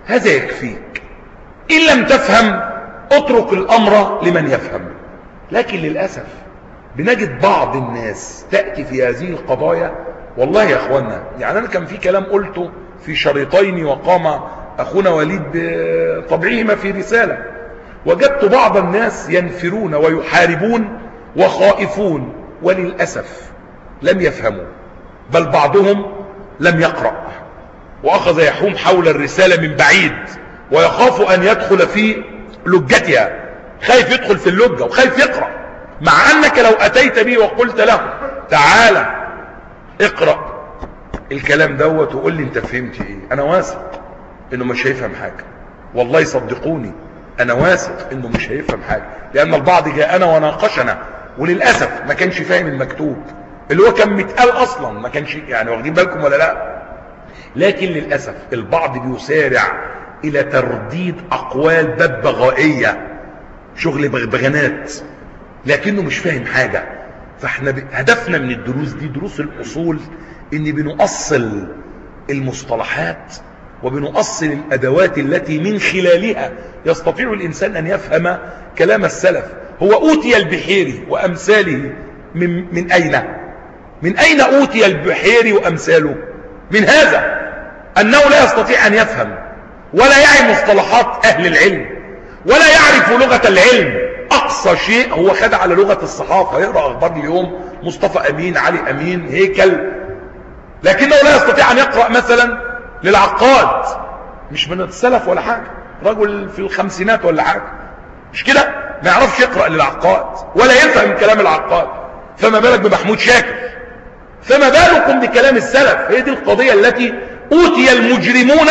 هذا يكفيك. إن لم تفهم اترك الأمر لمن يفهم. لكن للأسف بنجد بعض الناس تأتي في هذه القضايا. والله يا أخوانا، يعني أنا كان في كلام قلته في شريطين وقام أخونا وليد بطبعهما في رسالة، وجدت بعض الناس ينفرون ويحاربون وخائفون، وللأسف لم يفهموا، بل بعضهم لم يقرأ، وأخذ يحوم حول الرسالة من بعيد ويخاف أن يدخل في لجتها، خايف يدخل في اللجة وخايف يقرأ، مع أنك لو أتيت به وقلت له تعالى اقرأ الكلام دوت وقول لي انت فهمت ايه، انا واثق انه مش هيفهم حاجة. والله صدقوني انا واثق انه مش هيفهم حاجة، لان البعض جاءنا وناقشنا وللأسف ما كانش فاهم المكتوب اللي هو كان متقال اصلا، ما كانش يعني واخدين بالكم ولا لا. لكن للأسف البعض بيسارع الى ترديد اقوال ببغائية، شغل بغبغانات، لكنه مش فاهم حاجة. فاحنا هدفنا من الدروس دي، دروس الاصول، ان بنؤصل المصطلحات وبنؤصل الادوات التي من خلالها يستطيع الانسان ان يفهم كلام السلف. هو اوتي البحيري وامثاله من, من اين من اين اوتي البحيري وامثاله؟ من هذا انه لا يستطيع ان يفهم ولا يعي مصطلحات اهل العلم ولا يعرف لغة العلم. اقصى شيء هو خد على لغة الصحافة، يقرأ اخبار اليوم، مصطفى امين، علي امين، هيكل، لكنه لا يستطيع ان يقرأ مثلا للعقاد، مش من السلف ولا حاجة، رجل في الخمسينات ولا حاجة، مش كده، ما يعرفش يقرأ للعقاد ولا يفهم كلام العقاد، فما بالك بمحمود شاكر؟ فما بالكم بكلام السلف؟ هي دي القضية التي اوتي المجرمون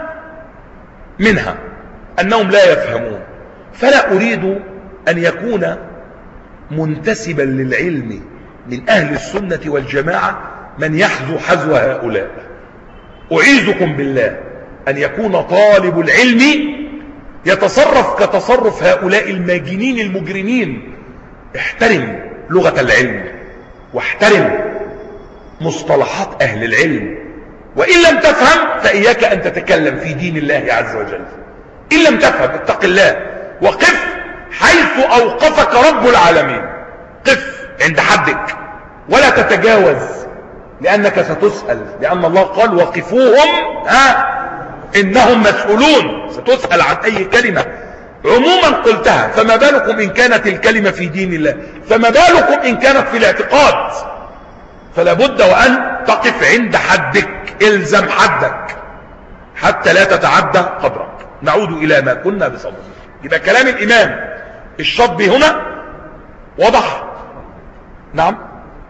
منها، انهم لا يفهمون. فلا اريد ان يكون منتسبا للعلم من اهل السنة والجماعة من يحذو حذو هؤلاء. اعيذكم بالله ان يكون طالب العلم يتصرف كتصرف هؤلاء الماجنين المجرمين. احترم لغة العلم واحترم مصطلحات اهل العلم، وان لم تفهم فاياك ان تتكلم في دين الله عز وجل. ان لم تفهم اتق الله، وقف حيث اوقفك رب العالمين، قف عند حدك ولا تتجاوز، لانك ستسأل، لان الله قال وقفوهم ها انهم مسؤولون، ستسأل عن اي كلمة عموما قلتها، فما بالكم ان كانت الكلمة في دين الله، فما بالكم ان كانت في الاعتقاد. فلا بد وان تقف عند حدك، الزم حدك حتى لا تتعدى قدرك. نعود الى ما كنا بصدد. يبقى كلام الامام الشاطبي هنا وضح. نعم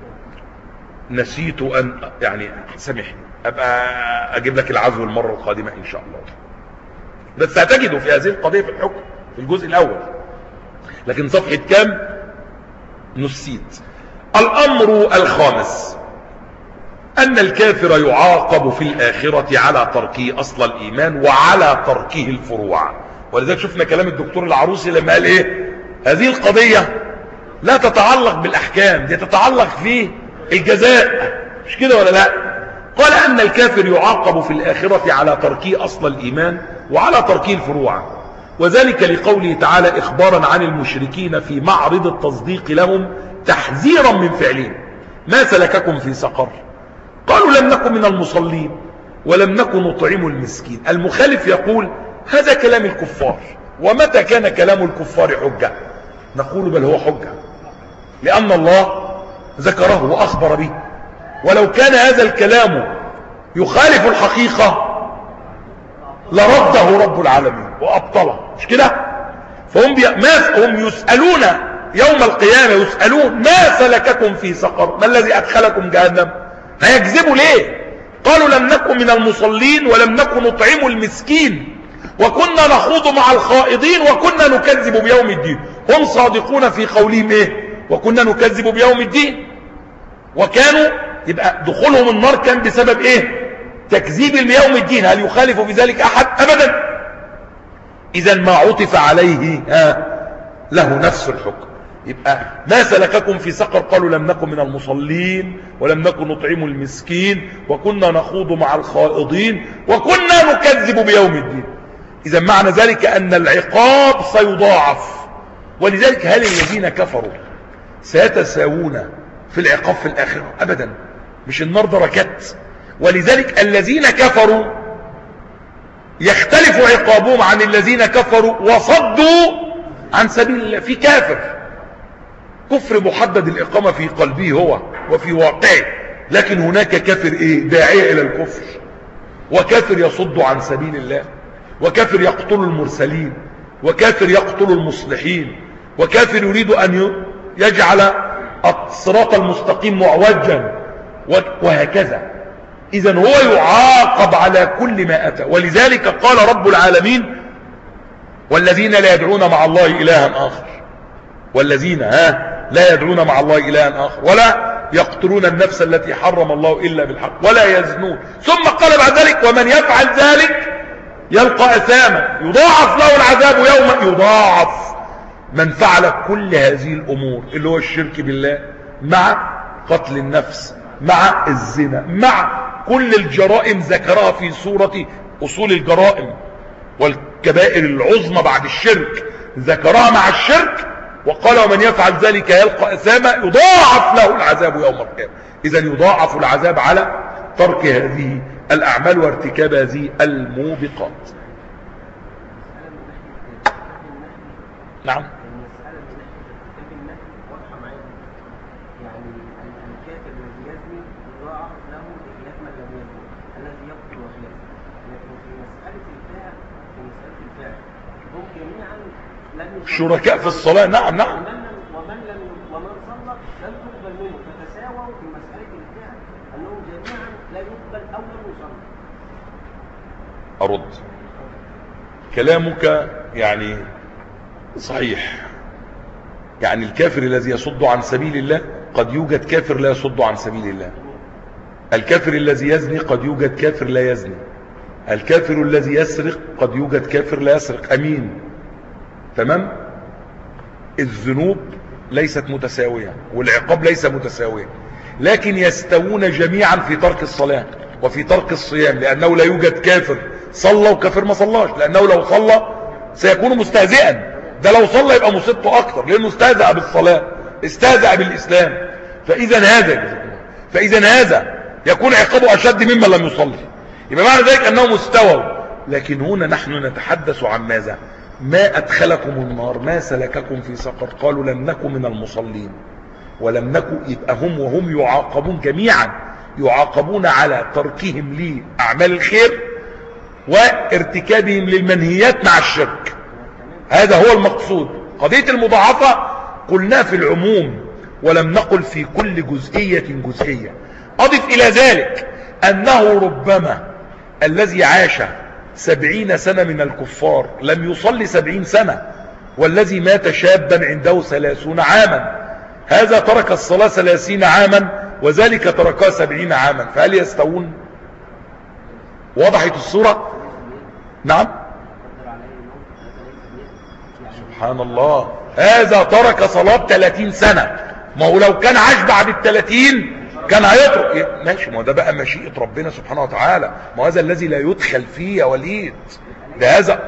نسيت ان يعني سامحني، ابقى اجيب لك العزو المرة القادمة ان شاء الله، بس هتجده في هذه القضية في الحكم في الجزء الاول. لكن صفحة كام نسيت. الامر الخامس ان الكافر يعاقب في الاخرة على تركه اصل الايمان وعلى تركه الفروع. ولذلك شفنا كلام الدكتور العروسي لما قال ايه، هذه القضية لا تتعلق بالاحكام، دي تتعلق في الجزاء، مش كده ولا لا؟ قال ان الكافر يعاقب في الاخرة على تركه اصل الايمان وعلى تركه الفروع، وذلك لقوله تعالى اخبارا عن المشركين في معرض التصديق لهم تحذيرا من فعلهم. ما سلككم في سقر؟ قالوا لم نكن من المصلين ولم نكن نطعم المسكين. المخالف يقول هذا كلام الكفار، ومتى كان كلام الكفار حجة؟ نقول بل هو حجة، لأن الله ذكره وأخبر به، ولو كان هذا الكلام يخالف الحقيقة لرده رب العالمين وأبطله، مش كده؟ فهم بي... ما هم يسألون يوم القيامة، يسألون ما سلككم في سقر؟ ما الذي أدخلكم جهنم؟ هيكذبوا ليه؟ قالوا لم نكن من المصلين ولم نكن نطعم المسكين وكنا نخوض مع الخائضين وكنا نكذب بيوم الدين. هم صادقون في قولهم ايه؟ وكنا نكذب بيوم الدين. وكانوا يبقى دخولهم النار كان بسبب ايه؟ تكذيب بيوم الدين. هل يخالف في ذلك احد؟ ابدا. اذا ما عطف عليه ها له نفس الحكم. يبقى ما سلككم في سقر؟ قالوا لم نكن من المصلين ولم نكن نطعم المسكين وكنا نخوض مع الخائضين وكنا نكذب بيوم الدين. إذا معنى ذلك أن العقاب سيضاعف. ولذلك هل الذين كفروا سيتساوون في العقاب في الآخرة؟ أبدا، مش النار دركات. ولذلك الذين كفروا يختلف عقابهم عن الذين كفروا وصدوا عن سبيل الله. في كافر كفر محدد الإقامة في قلبه هو وفي واقعه، لكن هناك كافر إيه؟ داعية إلى الكفر، وكافر يصد عن سبيل الله، وكافر يقتل المرسلين، وكافر يقتل المصلحين، وكافر يريد أن يجعل الصراط المستقيم معوجا، وهكذا. إذن هو يعاقب على كل ما أتى. ولذلك قال رب العالمين والذين لا يدعون مع الله إلها آخر، والذين ها لا يدعون مع الله إلها آخر ولا يقتلون النفس التي حرم الله إلا بالحق ولا يزنون. ثم قال بعد ذلك ومن يفعل ذلك يلقى أثاما يضاعف له العذاب يوم يضاعف. من فعل كل هذه الأمور اللي هو الشرك بالله مع قتل النفس مع الزنا مع كل الجرائم ذكرها في سورة أصول الجرائم والكبائر العظمى بعد الشرك، ذكرها مع الشرك وقال ومن يفعل ذلك يلقى أثاما يضاعف له العذاب يوم القيامة. إذن يضاعف العذاب على ترك هذه الأعمال وارتكاب هذه الموبقات. نعم. شركاء في الصلاة. نعم نعم. ومن لم ومن صلى لم تقبل منه، فتساووا في مسألة الفعل أنهم جميعا لا يقبل أو لم يصلي. أرد كلامك يعني صحيح. يعني الكافر الذي يصد عن سبيل الله قد يوجد كافر لا يصد عن سبيل الله. الكافر الذي يزني قد يوجد كافر لا يزني. الكافر الذي يسرق قد يوجد كافر لا يسرق. أمين. تمام. الذنوب ليست متساوية والعقاب ليس متساويا، لكن يستوون جميعا في ترك الصلاة وفي ترك الصيام، لأنه لا يوجد كافر صلى وكافر ما صلاش، لأنه لو صلى سيكون مستهزئا. ده لو صلى يبقى مصيبته أكثر، لأنه استهزأ بالصلاة استهزأ بالإسلام. فإذا هذا فإذا هذا يكون عقابه أشد ممن لم يصلي. يبقى معنى ذلك أنه مستوى. لكن هنا نحن نتحدث عن ماذا؟ ما أدخلكم النار؟ ما سلككم في سقر؟ قالوا لم نكن من المصلين ولم نكن. يبقى هم وهم يعاقبون جميعا، يعاقبون على تركهم لأعمال الخير وارتكابهم للمنهيات مع الشرك. هذا هو المقصود. قضية المضاعفة قلنا في العموم ولم نقل في كل جزئية جزئية. أضف إلى ذلك أنه ربما الذي عاش سبعين سنة من الكفار لم يصلي سبعين سنة، والذي مات شابا عنده ثلاثون عاما هذا ترك الصلاة ثلاثين عاما وذلك تركها سبعين عاما، فهل يستوون؟ وضحت الصورة؟ نعم. سبحان الله. هذا ترك صلاة ثلاثين سنة، ما هو لو كان عاش بعد الثلاثين كان هيترك. ماشي، ما ده بقى مشيئة ربنا سبحانه وتعالى، ما هذا الذي لا يدخل فيه يا وليد. ده هذا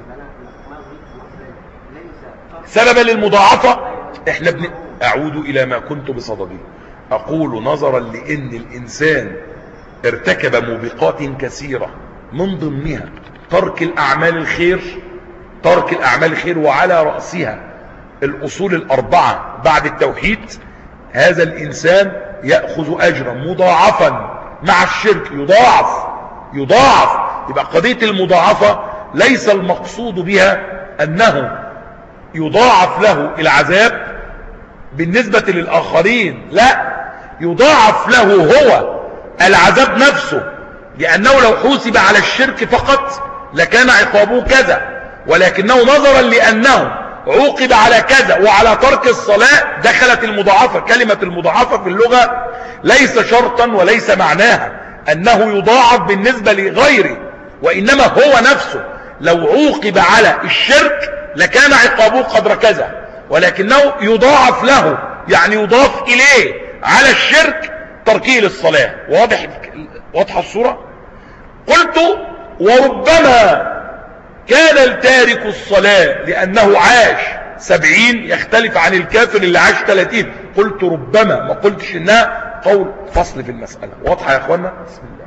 سببا للمضاعفة. احنا بن... اعود الى ما كنت بصددي. اقول نظرا لان الانسان ارتكب موبقات كثيرة من ضمنها ترك الاعمال الخير ترك الاعمال الخير وعلى رأسها الاصول الاربعة بعد التوحيد. هذا الانسان يأخذ اجرا مضاعفا مع الشرك، يضاعف يضاعف. يبقى قضية المضاعفة ليس المقصود بها انه يضاعف له العذاب بالنسبة للآخرين، لا، يضاعف له هو العذاب نفسه، لأنه لو حوسب على الشرك فقط لكان عقابه كذا، ولكنه نظرا لأنه عوقب على كذا وعلى ترك الصلاة دخلت المضاعفة. كلمة المضاعفة في اللغة ليس شرطا وليس معناها أنه يضاعف بالنسبة لغيره، وإنما هو نفسه لو عوقب على الشرك لكان عقابه قدر كذا، ولكنه يضاعف له، يعني يضاف إليه على الشرك تركيه للصلاة. واضح واضحة الصورة؟ قلت وربما كان التارك الصلاة لأنه عاش سبعين يختلف عن الكافر اللي عاش ثلاثين. قلت ربما، ما قلتش إنها قول فصل في المسألة. واضحة يا أخوانا؟ بسم الله.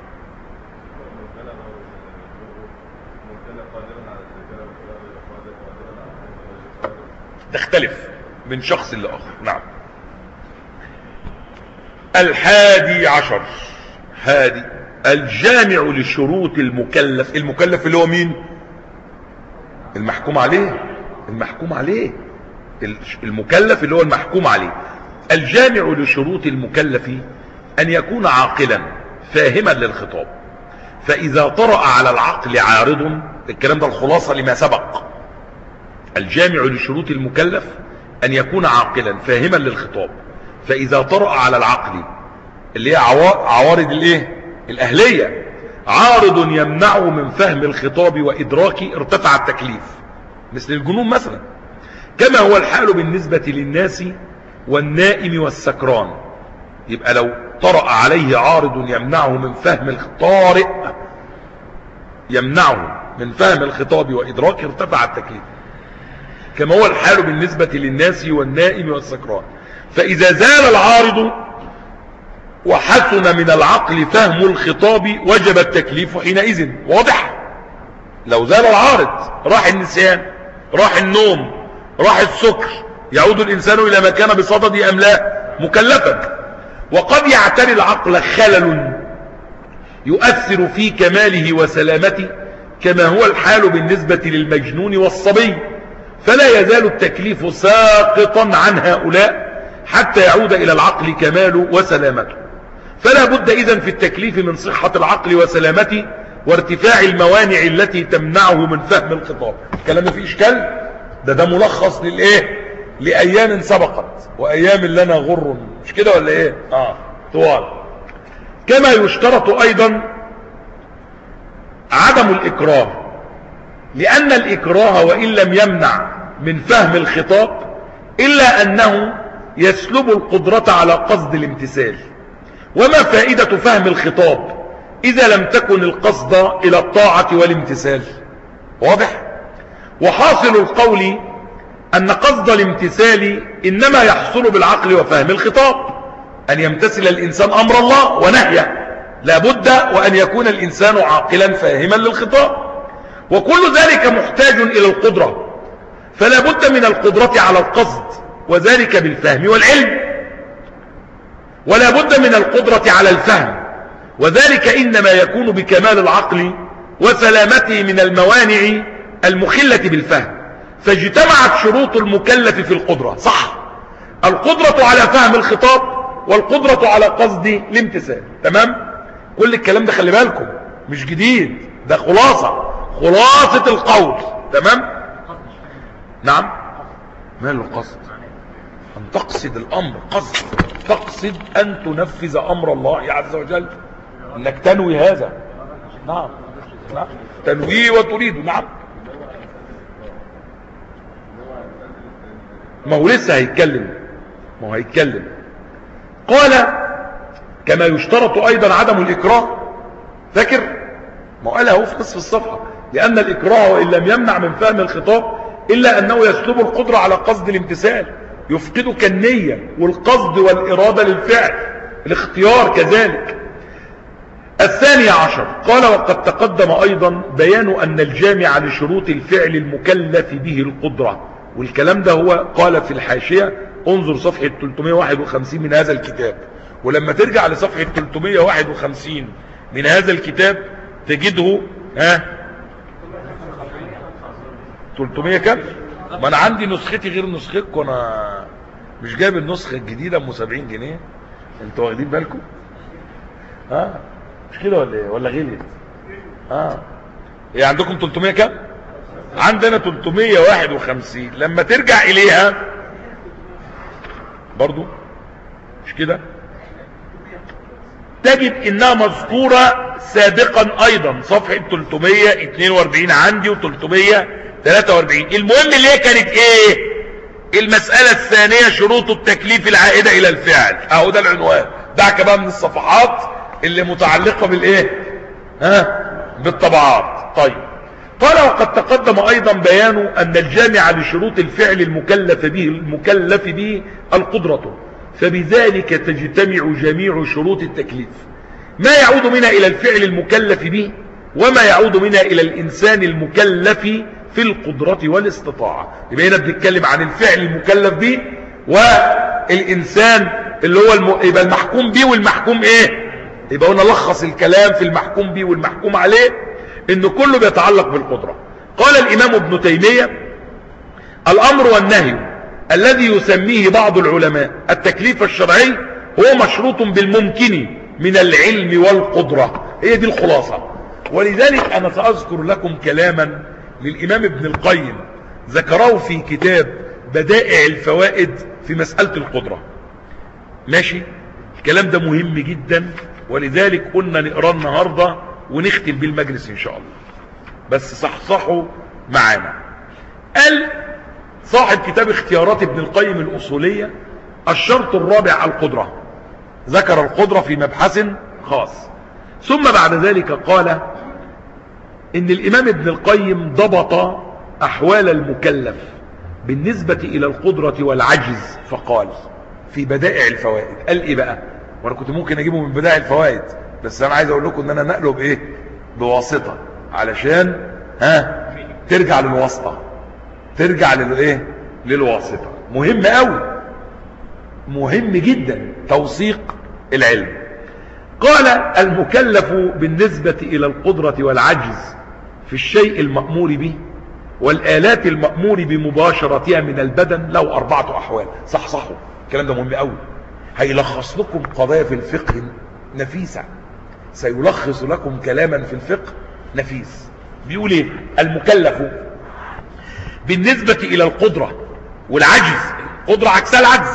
تختلف من شخص لآخر. نعم. الحادي عشر، هادي الجامع لشروط المكلف. المكلف اللي هو مين؟ المحكوم عليه. المحكوم عليه المكلف اللي هو المحكوم عليه. الجامع لشروط المكلف أن يكون عاقلا فاهما للخطاب، فإذا طرأ على العقل عارض، الكلام ده الخلاصة لما سبق. الجامع لشروط المكلف أن يكون عاقلا فاهما للخطاب، فإذا طرأ على العقل اللي هي عوارض الايه الأهلية عارض يمنعه من فهم الخطاب وإدراكه ارتفع التكليف، مثل الجنون مثلا، كما هو الحال بالنسبة للناس والنائم والسكران. يبقى لو طرأ عليه عارض يمنعه من فهم الطارئ يمنعه من فهم الخطاب وإدراكه ارتفع التكليف، كما هو الحال بالنسبة للناس والنائم والسكران. فإذا زال العارض وحسن من العقل فهم الخطاب وجب التكليف حينئذ. واضح؟ لو زال العارض، راح النسيان، راح النوم، راح السكر، يعود الإنسان إلى ما كان بصدد أم لا؟ مكلفا. وقد يعتري العقل خلل يؤثر في كماله وسلامته، كما هو الحال بالنسبة للمجنون والصبي، فلا يزال التكليف ساقطا عن هؤلاء حتى يعود إلى العقل كماله وسلامته. فلا بد إذن في التكليف من صحة العقل وسلامته وارتفاع الموانع التي تمنعه من فهم الخطاب. الكلام فيه إشكال؟ ده ده ملخص للإيه؟ لأيام سبقت وأيام لنا غر، مش كده ولا إيه؟ آه طوال. كما يشترط أيضا عدم الإكراه، لأن الإكراه وإن لم يمنع من فهم الخطاب إلا أنه يسلب القدرة على قصد الامتثال. وما فائدة فهم الخطاب إذا لم تكن القصد إلى الطاعة والامتثال؟ واضح؟ وحاصل القول أن قصد الامتثال إنما يحصل بالعقل وفهم الخطاب، أن يمتثل الإنسان أمر الله ونهيه، لابد وأن يكون الإنسان عاقلا فاهما للخطاب، وكل ذلك محتاج إلى القدرة، فلا بد من القدرة على القصد، وذلك بالفهم والعلم، ولا بد من القدرة على الفهم، وذلك إنما يكون بكمال العقل وسلامته من الموانع المخلة بالفهم. فاجتمعت شروط المكلف في القدرة، صح، القدرة على فهم الخطاب والقدرة على قصد الامتثال. تمام؟ كل الكلام ده خلي بالكم مش جديد، ده خلاصة خلاصة القول. تمام؟ نعم. ما له قصد؟ أن تقصد الأمر، قصد تقصد أن تنفذ أمر الله عز وجل، أنك تنوي هذا. نعم نعم تنويه وتريد. نعم. ما هو لسه هيتكلم، ما هو هيتكلم. قال كما يشترط أيضا عدم الإكراه. فاكر؟ ما هو قالها هو في نصف الصفحة، لأن الإكراه وإن لم يمنع من فهم الخطاب إلا أنه يسلب القدرة على قصد الامتثال، يفقدك النية والقصد والإرادة للفعل، الاختيار كذلك. الثاني عشر قال وقد تقدم أيضا بيان أن الجامع لشروط الفعل المكلف به القدرة، والكلام ده هو قال في الحاشية، انظر صفحة ثلاثمائة وواحد وخمسين من هذا الكتاب، ولما ترجع لصفحة ثلاثمائة وواحد وخمسين من هذا الكتاب تجده ها ثلاثمائة كم؟ ما انا عندي نسختي غير نسختكم، وانا مش جايب النسخة الجديدة ام سبعين جنيه، انتوا واخدين بالكم؟ ها مش كده ولا ايه؟ ولا غليت؟ ها ايه عندكم ثلاثمائة كم؟ عندنا ثلاثمائة وواحد وخمسين. لما ترجع اليها برضو مش كده تجد انها مذكورة سابقا ايضا، صفحة ثلاثمائة واثنين واربعين عندي وثلاثمائة وثلاثة واربعين. المهم اللي هي كانت ايه؟ المسألة الثانية شروط التكليف العائدة الى الفعل، اهو ده العنوان. دعك بقى من الصفحات اللي متعلقة بالايه؟ ها بالطبعات. طيب قال وقد تقدم ايضا بيان ان الجامع لشروط الفعل المكلف به المكلف به القدرة، فبذلك تجتمع جميع شروط التكليف، ما يعود منها الى الفعل المكلف به وما يعود منها الى الانسان المكلف في القدرة والاستطاعة. يبقى هنا بنتكلم عن الفعل المكلف به والانسان اللي هو الم... يبقى المحكوم به والمحكوم ايه. يبقى هنا لخص الكلام في المحكوم به والمحكوم عليه ان كله بيتعلق بالقدرة. قال الامام ابن تيمية الامر والنهي الذي يسميه بعض العلماء التكليف الشرعي هو مشروط بالممكن من العلم والقدرة. هي دي الخلاصة. ولذلك انا ساذكر لكم كلاما للامام ابن القيم ذكره في كتاب بدائع الفوائد في مسألة القدرة. ماشي، الكلام ده مهم جدا، ولذلك قلنا نقرأ النهاردة ونختم بالمجلس ان شاء الله، بس صحصحوا معانا. قال صاحب كتاب اختيارات ابن القيم الأصولية الشرط الرابع القدرة، ذكر القدرة في مبحث خاص، ثم بعد ذلك قال ان الامام ابن القيم ضبط احوال المكلف بالنسبة الى القدرة والعجز، فقال في بدائع الفوائد، قال ايه بقى، وانا كنت ممكن اجيبه من بدائع الفوائد بس انا عايز اقول لكم ان انا نقله بايه، بواسطة، علشان ها ترجع للواسطة، ترجع للايه، للواسطة. مهم قوي، مهم جدا توثيق العلم. قال المكلف بالنسبة الى القدرة والعجز في الشيء المأمور به والآلات المأمور بمباشرتها من البدن له أربعة أحوال. صح صحوا الكلام ده مهم قوي، هيلخص لكم قضايا في الفقه نفيسة، سيلخص لكم كلاما في الفقه نفيس. بيقول ايه المكلف بالنسبة الى القدرة والعجز، القدرة عكسها العجز.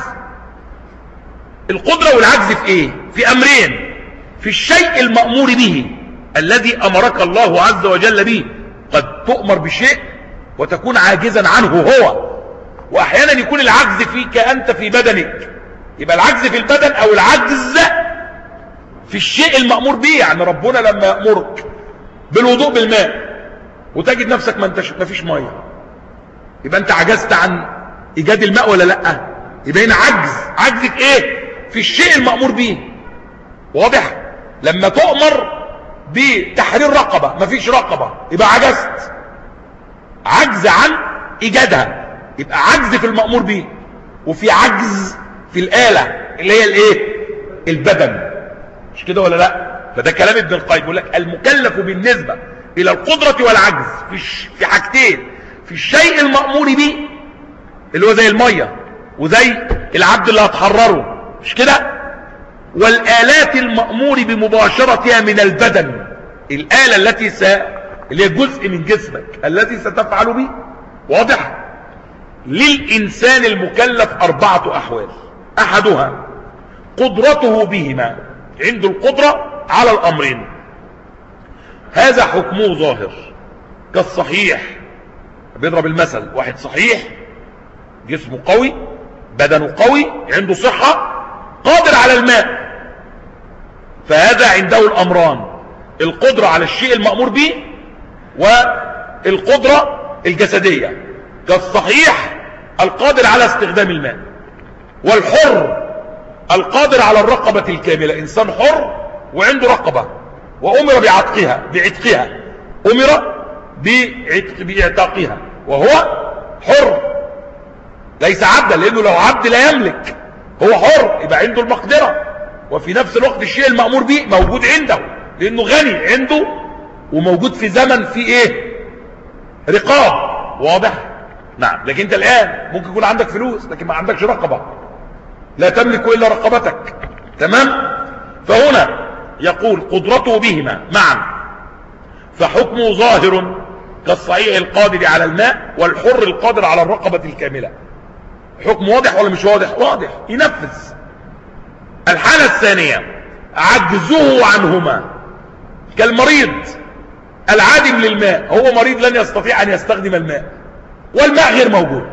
القدرة والعجز في ايه، في امرين، في الشيء المأمور به الذي امرك الله عز وجل به، قد تؤمر بشيء وتكون عاجزا عنه هو، واحيانا يكون العجز فيك انت في بدنك، يبقى العجز في البدن او العجز في الشيء المأمور به. يعني ربنا لما يأمرك بالوضوء بالماء وتجد نفسك ما انتش ما فيش ميه، يبقى انت عجزت عن ايجاد الماء ولا لا؟ يبقى هنا عجز، عجز في ايه، في الشيء المأمور به. واضح؟ لما تؤمر بتحرير رقبة ما فيش رقبة يبقى عجزت، عجز عن ايجادها، يبقى عجز في المأمور به. وفي عجز في الآلة اللي هي الايه، البدن، مش كده ولا لا؟ فده كلام ابن القيم، يقول لك المكلف بالنسبة الى القدرة والعجز في في حاجتين، في الشيء المأمور به اللي هو زي المية وزي العبد اللي هتحرره، مش كده؟ والآلات المأمور بمباشرتها من البدن، الآلة التي س... اللي هي جزء من جسمك الذي ستفعل به. واضح؟ للإنسان المكلف أربعة أحوال، أحدها قدرته بهما، عنده القدرة على الأمرين، هذا حكمه ظاهر كالصحيح. بيضرب المثل، واحد صحيح جسمه قوي بدنه قوي عنده صحة قادر على الماء، فهذا عنده الأمران، القدرة على الشيء المأمور به والقدرة الجسدية، كالصحيح القادر على استخدام الماء، والحر القادر على الرقبة الكاملة، إنسان حر وعنده رقبة وأمر بعتقها بعتقها أمر باعتاقها وهو حر، ليس عبدا، لأنه لو عبد لا يملك، هو حر يبقى عنده المقدرة، وفي نفس الوقت الشيء المأمور به موجود عنده لأنه غني عنده وموجود في زمن في ايه، رقاب. واضح؟ نعم. لكن انت الآن ممكن يكون عندك فلوس لكن ما عندكش رقبة، لا تملك إلا رقبتك، تمام؟ فهنا يقول قدرته بهما معا فحكمه ظاهر كالصحيح القادر على الماء والحر القادر على الرقبة الكاملة. حكم واضح ولا مش واضح؟ واضح، ينفذ. الحالة الثانية عجزه عنهما، كالمريض العادم للماء، هو مريض لن يستطيع أن يستخدم الماء والماء غير موجود،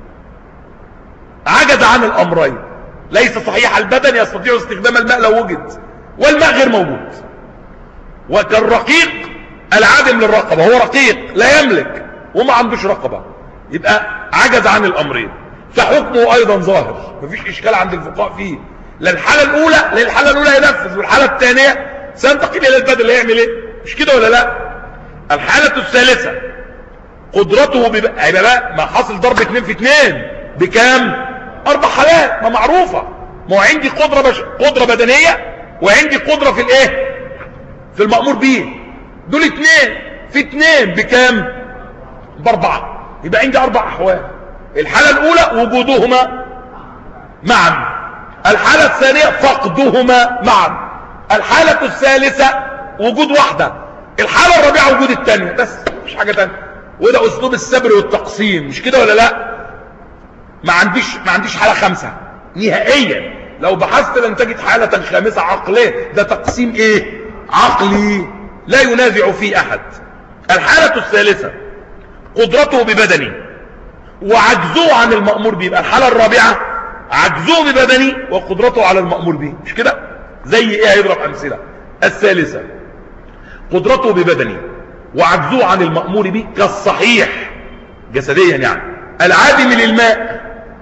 عجز عن الأمرين، ليس صحيح البدن يستطيع استخدام الماء لو وجد والماء غير موجود. وكالرقيق العادم للرقبة هو رقيق لا يملك وما عندوش رقبة، يبقى عجز عن الامرين، فحكمه ايضا ظاهر، مفيش اشكال عند الفقهاء فيه. لا الحالة الاولى لا الحالة الاولى ينفذ، والحالة الثانية سينتقل الى البدل هيعمل ايه؟ مش كده ولا لا؟ الحالة الثالثة قدرته بب... هيبقى بقى ما حاصل ضرب اتنين في اتنين بكام؟ اربع حالات، ما معروفة. ما هو عندي قدرة بش... قدرة بدنية، وعندي قدرة في الايه؟ في المأمور به، دول اتنين في اتنين بكام؟ باربعة، يبقى عندي اربع احوال. الحالة الاولى وجودهما معا، الحالة الثانية فقدهما معا، الحالة الثالثة وجود واحدة، الحالة الرابعة وجود الثانية، بس مش حاجة تانية. وده اسلوب السبر والتقسيم، مش كده ولا لا؟ ما عنديش ما عنديش حالة خامسة نهائيا، لو بحثت لن تجد حالة خامسة عقلية، ده تقسيم ايه؟ عقلي لا ينازع فيه احد. الحالة الثالثة قدرته ببدني وعجزه عن المأمور به، يبقى الحالة الرابعة عجزه ببدني وقدرته على المأمور به، مش كده؟ زي ايه؟ هيضرب امثلة. الثالثة قدرته ببدني وعجزه عن المأمور به كالصحيح جسديا يعني، العادم للماء،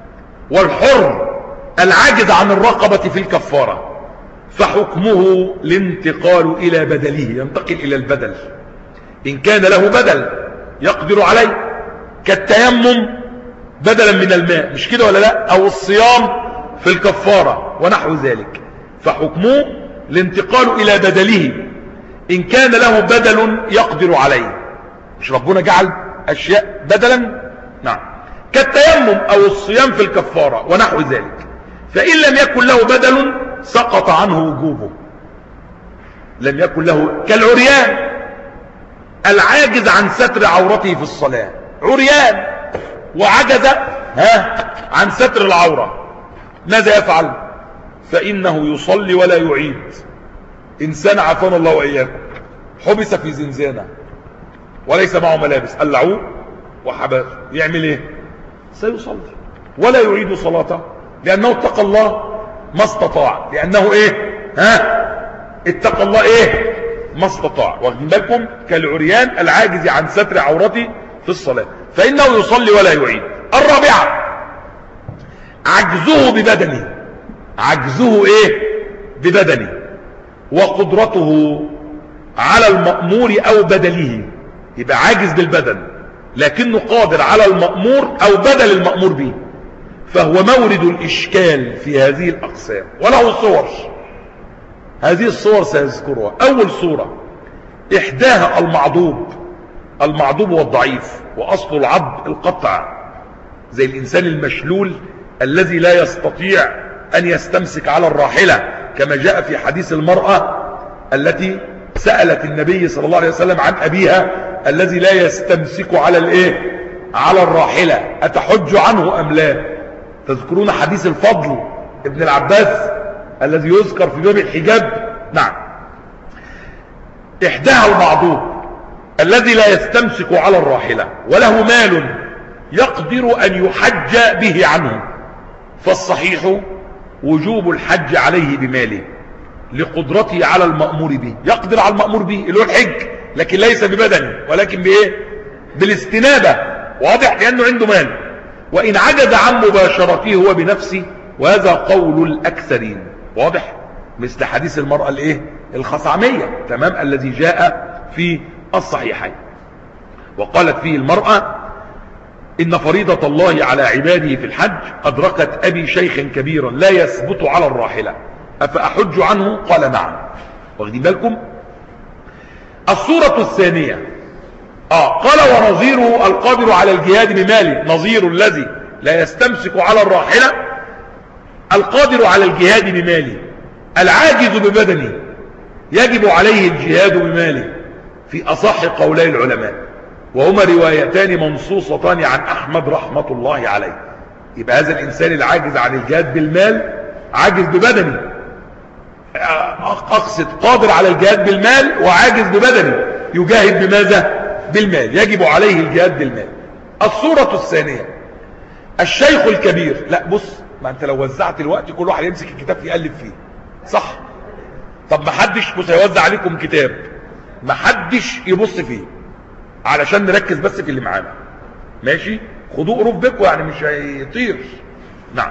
والحر العاجز عن الرقبة في الكفارة، فحكمه الانتقال الى بدله، ينتقل الى البدل ان كان له بدل يقدر عليه، كالتيمم بدلا من الماء، مش كده ولا لا؟ او الصيام في الكفارة ونحو ذلك، فحكمه الانتقال الى بدله ان كان له بدل يقدر عليه. مش ربنا جعل اشياء بدلا؟ نعم، كالتيمم او الصيام في الكفارة ونحو ذلك، فان لم يكن له بدل سقط عنه وجوبه. لم يكن له كالعريان العاجز عن ستر عورته في الصلاة، عريان وعجز ها عن ستر العورة، ماذا يفعل؟ فإنه يصلي ولا يعيد. إنسان عافانا الله وإياكم حبس في زنزانة وليس معه ملابس، قلعوه وحبس، يعمل ايه؟ سيصلي ولا يعيد صلاته، لأنه اتقى الله ما استطاع، لأنه ايه؟ ها اتقى الله ايه؟ ما استطاع. واخدين بالكم؟ كالعريان العاجز عن ستر عورته في الصلاة، فإنه يصلي ولا يعيد. الرابعة عجزه ببدنه، عجزه ايه؟ ببدنه وقدرته على المأمور او بدله، يبقى عاجز بالبدن لكنه قادر على المأمور او بدل المأمور به، فهو مورد الاشكال في هذه الاقسام، وله صور. هذه الصور سيذكرها. اول صورة احداها المعضوب، المعضوب والضعيف، واصل العض القطع، زي الانسان المشلول الذي لا يستطيع ان يستمسك على الراحلة، كما جاء في حديث المرأة التي سألت النبي صلى الله عليه وسلم عن ابيها الذي لا يستمسك على الايه؟ على الراحلة، اتحج عنه ام لا؟ تذكرون حديث الفضل ابن العباس الذي يذكر في باب الحجاب؟ نعم. احداها المعضوب الذي لا يستمسك على الراحلة وله مال يقدر ان يحج به عنه، فالصحيح وجوب الحج عليه بماله لقدرته على المأمور به، يقدر على المأمور به اللي هو الحج، لكن ليس ببدنه ولكن بايه؟ بالاستنابة، واضح؟ لانه عنده مال. وان عجز عن مباشرته هو بنفسه، وهذا قول الاكثرين، واضح؟ مثل حديث المرأة الايه؟ الخصعمية، تمام، الذي جاء في الصحيحين، وقالت فيه المرأة: إن فريضة الله على عباده في الحج أدركت أبي شيخا كبيرا لا يثبت على الراحلة، أفأحج عنه؟ قال نعم. واخدين بالكم؟ الصورة الثانية آه قال: ونظيره القادر على الجهاد بماله، نظير الذي لا يستمسك على الراحلة القادر على الجهاد بماله العاجز ببدنه يجب عليه الجهاد بماله، في أصح قولي العلماء، وهما روايتان منصوصتان عن أحمد رحمة الله عليه. يبقى هذا الإنسان العاجز عن الجهاد بالمال عاجز ببدنه، أقصد قادر على الجهاد بالمال وعاجز ببدنه، يجاهد بماذا؟ بالمال، يجب عليه الجهاد بالمال. الصورة الثانية الشيخ الكبير. لا بص، ما انت لو وزعت الوقت كل واحد يمسك الكتاب يقلب فيه، صح؟ طب ما حدش بص هيوزع عليكم كتاب، محدش يبص فيه علشان نركز بس في اللي معانا. ماشي؟ خدوه قروف بكم يعني مش هيطير. نعم.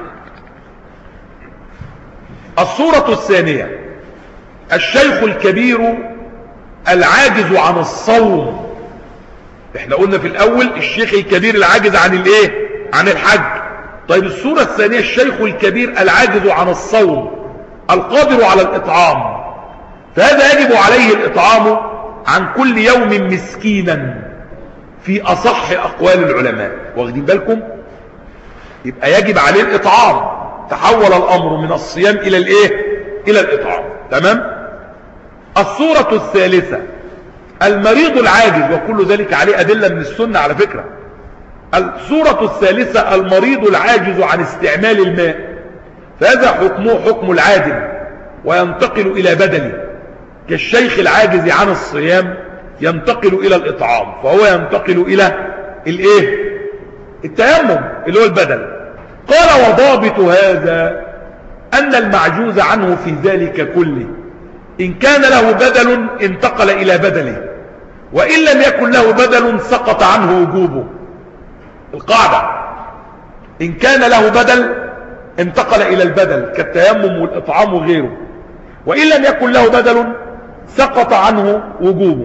الصورة الثانية الشيخ الكبير العاجز عن الصوم. احنا قلنا في الاول الشيخ الكبير العاجز عن الايه؟ عن الحج. طيب الصورة الثانية الشيخ الكبير العاجز عن الصوم القادر على الاطعام، فهذا يجب عليه الاطعام عن كل يوم مسكينا في اصح اقوال العلماء. واخدين بالكم؟ يبقى يجب عليه الاطعام، تحول الامر من الصيام الى الايه؟ الى الاطعام. تمام؟ الصورة الثالثة المريض العاجز، وكل ذلك عليه ادلة من السنة على فكرة. الصورة الثالثة المريض العاجز عن استعمال الماء، فهذا حكمه حكم العادل وينتقل الى بدنه، كالشيخ العاجز عن الصيام ينتقل الى الاطعام، فهو ينتقل الى الايه؟ التيمم اللي هو البدن. قال وضابط هذا ان المعجوز عنه في ذلك كله ان كان له بدل انتقل الى بدله، وان لم يكن له بدل سقط عنه وجوبه. القاعدة ان كان له بدل انتقل الى البدل كالتيمم والاطعام وغيره، وان لم يكن له بدل سقط عنه وجوبه.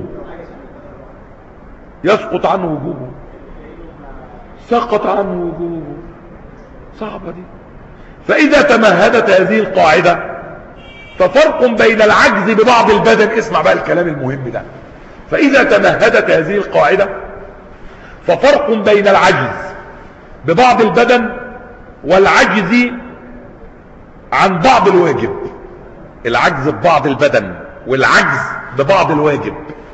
يسقط عنه وجوبه، سقط عنه وجوبه، صعبة دي. فاذا تمهدت هذه القاعدة ففرق بين العجز ببعض البدن، اسمع بقى الكلام المهم ده، فاذا تمهدت هذه القاعدة ففرق بين العجز ببعض البدن والعجز عن بعض الواجب. العجز ببعض البدن والعجز ببعض الواجب.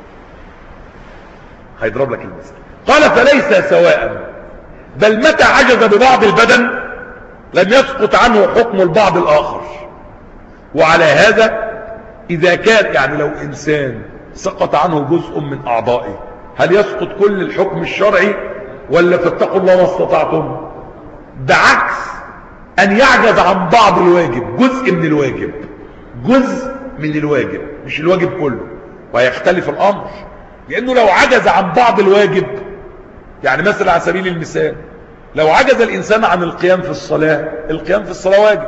هيضرب لك المثال. قال فليس سواء، بل متى عجز ببعض البدن لم يسقط عنه حكم البعض الآخر. وعلى هذا إذا كان يعني لو إنسان سقط عنه جزء من أعضائه هل يسقط كل الحكم الشرعي ولا فاتقوا الله ما استطعتم؟ بعكس أن يعجز عن بعض الواجب، جزء من الواجب، جزء من الواجب مش الواجب كله. وهيختلف الأمر، لأنه لو عجز عن بعض الواجب، يعني مثلا على سبيل المثال لو عجز الإنسان عن القيام في الصلاة، القيام في الصلاة واجب،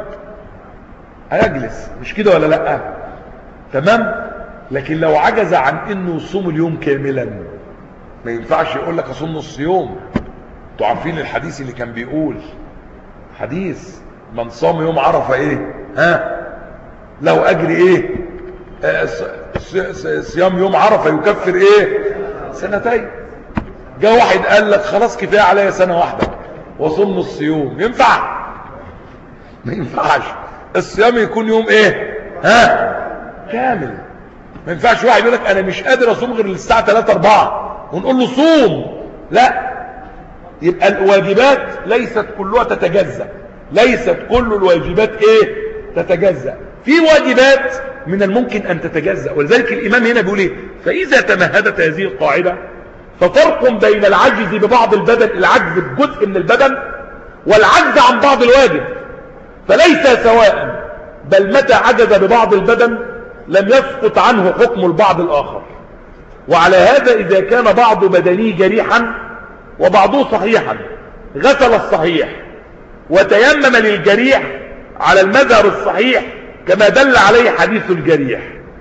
هيجلس، مش كده ولا لأ؟ تمام؟ لكن لو عجز عن انه يصوم اليوم كاملا ما ينفعش يقول لك اصوم نص يوم. انتوا عارفين الحديث اللي كان بيقول حديث من صام يوم عرفه ايه؟ ها؟ له اجر ايه؟ آه صيام يوم عرفه يكفر ايه؟ سنتين. جاء واحد قال لك خلاص كفايه عليا سنه واحده واصوم نص يوم، ينفع؟ ما ينفعش. الصيام يكون يوم ايه؟ ها؟ كامل. ما ينفعش واحد يقول لك انا مش قادر اصوم غير للساعه ثلاثة أربعة ونقول له صوم. لا، يبقى الواجبات ليست كلها تتجزأ، ليست كل الواجبات ايه؟ تتجزأ. في واجبات من الممكن ان تتجزأ، ولذلك الامام هنا بيقول ايه؟ فاذا تمهدت هذه القاعده ففرق بين العجز ببعض البدن، العجز بجزء من البدن، والعجز عن بعض الواجب. فليس سواء، بل متى عجز ببعض البدن لم يسقط عنه حكم البعض الآخر. وعلى هذا إذا كان بعض بدنيه جريحا وبعضه صحيحا غسل الصحيح وتيمم للجريح على المذهب الصحيح كما دل عليه حديث الجريح.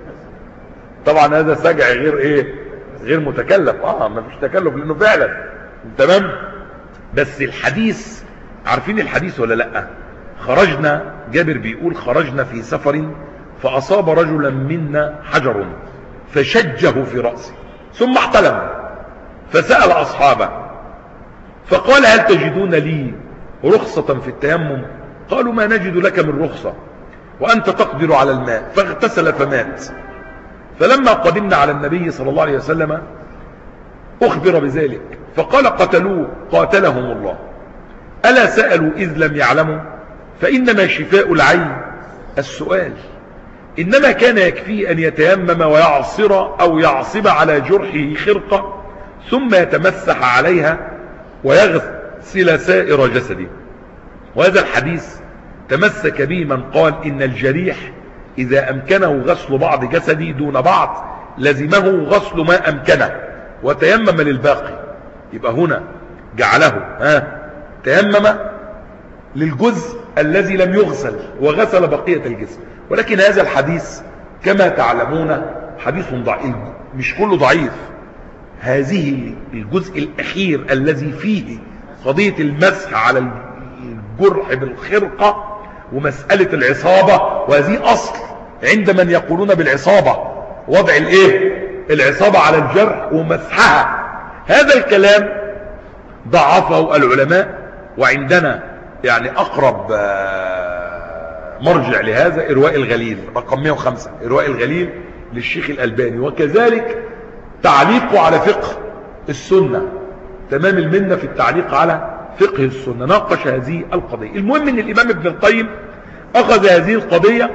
طبعا هذا سجع غير ايه؟ غير متكلف. اه ما فيش تكلف لانه فعلا تمام. بس الحديث، عارفين الحديث ولا لا؟ خرجنا، جابر بيقول خرجنا في سفر فأصاب رجلا منا حجر فشجه في رأسه ثم احتلم، فسأل أصحابه فقال هل تجدون لي رخصة في التيمم؟ قالوا ما نجد لك من رخصة وأنت تقدر على الماء. فاغتسل فمات. فلما قدمنا على النبي صلى الله عليه وسلم أخبر بذلك فقال قتلوه قاتلهم الله. ألا سألوا إذ لم يعلموا؟ فإنما شفاء العين السؤال. إنما كان يكفيه أن يتيمم ويعصر أو يعصب على جرحه خرقة ثم يتمسح عليها ويغسل سائر جسده. وهذا الحديث تمسك به من قال إن الجريح إذا أمكنه غسل بعض جسده دون بعض لزمه غسل ما أمكنه وتيمم للباقي. يبقى هنا جعله ها تيمم للجزء الذي لم يغسل وغسل بقية الجسم. ولكن هذا الحديث كما تعلمون حديث ضعيف، مش كله ضعيف. هذه الجزء الأخير الذي فيه قضية المسح على الجرح بالخرقة ومسألة العصابة، وهذه أصل عند من يقولون بالعصابة، وضع الايه العصابة على الجرح ومسحها. هذا الكلام ضعفه العلماء، وعندنا يعني أقرب مرجع لهذا إرواء الغليل رقم مئة وخمسة، إرواء الغليل للشيخ الألباني، وكذلك تعليقه على فقه السنة، تمام المنة في التعليق على فقه السنة، ناقش هذه القضية. المهم ان الإمام ابن القيم أخذ هذه القضية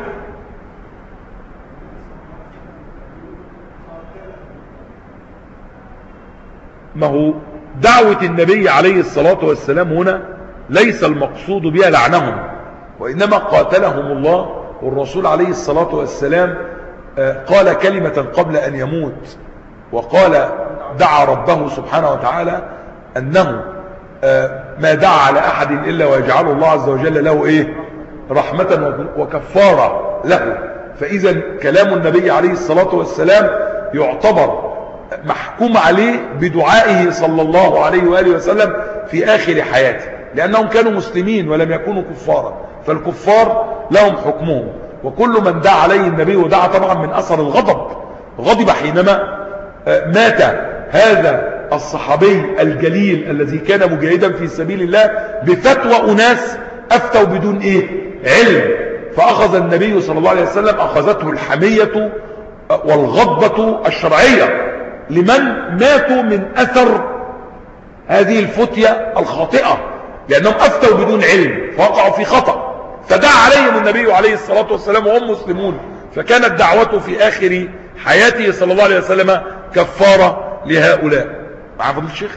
ما هو دعوة النبي عليه الصلاة والسلام هنا ليس المقصود بها لعنهم، وإنما قاتلهم الله، والرسول عليه الصلاة والسلام قال كلمة قبل أن يموت، وقال دعا ربه سبحانه وتعالى أنه ما دعا على أحد إلا ويجعل الله عز وجل له إيه رحمة وكفارة له. فإذا كلام النبي عليه الصلاة والسلام يعتبر محكوم عليه بدعائه صلى الله عليه وآله وسلم في آخر حياته، لأنهم كانوا مسلمين ولم يكونوا كفارا، فالكفار لهم حكمهم. وكل من دعا عليه النبي، ودعا طبعا من أثر الغضب، غضب حينما مات هذا الصحابي الجليل الذي كان مجاهدا في سبيل الله بفتوى أناس أفتوا بدون إيه علم، فأخذ النبي صلى الله عليه وسلم أخذته الحمية والغضبة الشرعية لمن ماتوا من أثر هذه الفتية الخاطئة، لأنهم أفتوا بدون علم فوقعوا في خطأ، فدعا عليهم النبي عليه الصلاة والسلام وهم مسلمون، فكانت دعوته في آخر حياته صلى الله عليه وسلم كفارة لهؤلاء. مع فضل الشيخ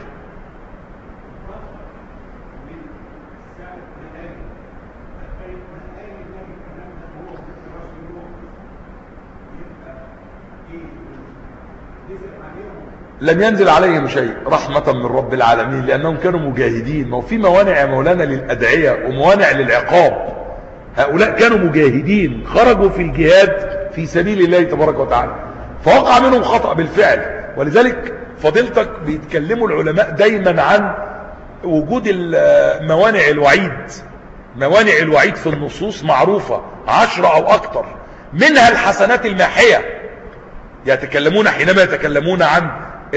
لم ينزل عليهم شيء رحمة من رب العالمين، لأنهم كانوا مجاهدين. ما هو في موانع يا مولانا للأدعية وموانع للعقاب. هؤلاء كانوا مجاهدين، خرجوا في الجهاد في سبيل الله تبارك وتعالى، فوقع منهم خطأ بالفعل. ولذلك فضيلتك بيتكلموا العلماء دايما عن وجود موانع الوعيد. موانع الوعيد في النصوص معروفة عشرة أو أكثر، منها الحسنات الماحية. يتكلمون حينما يتكلمون عن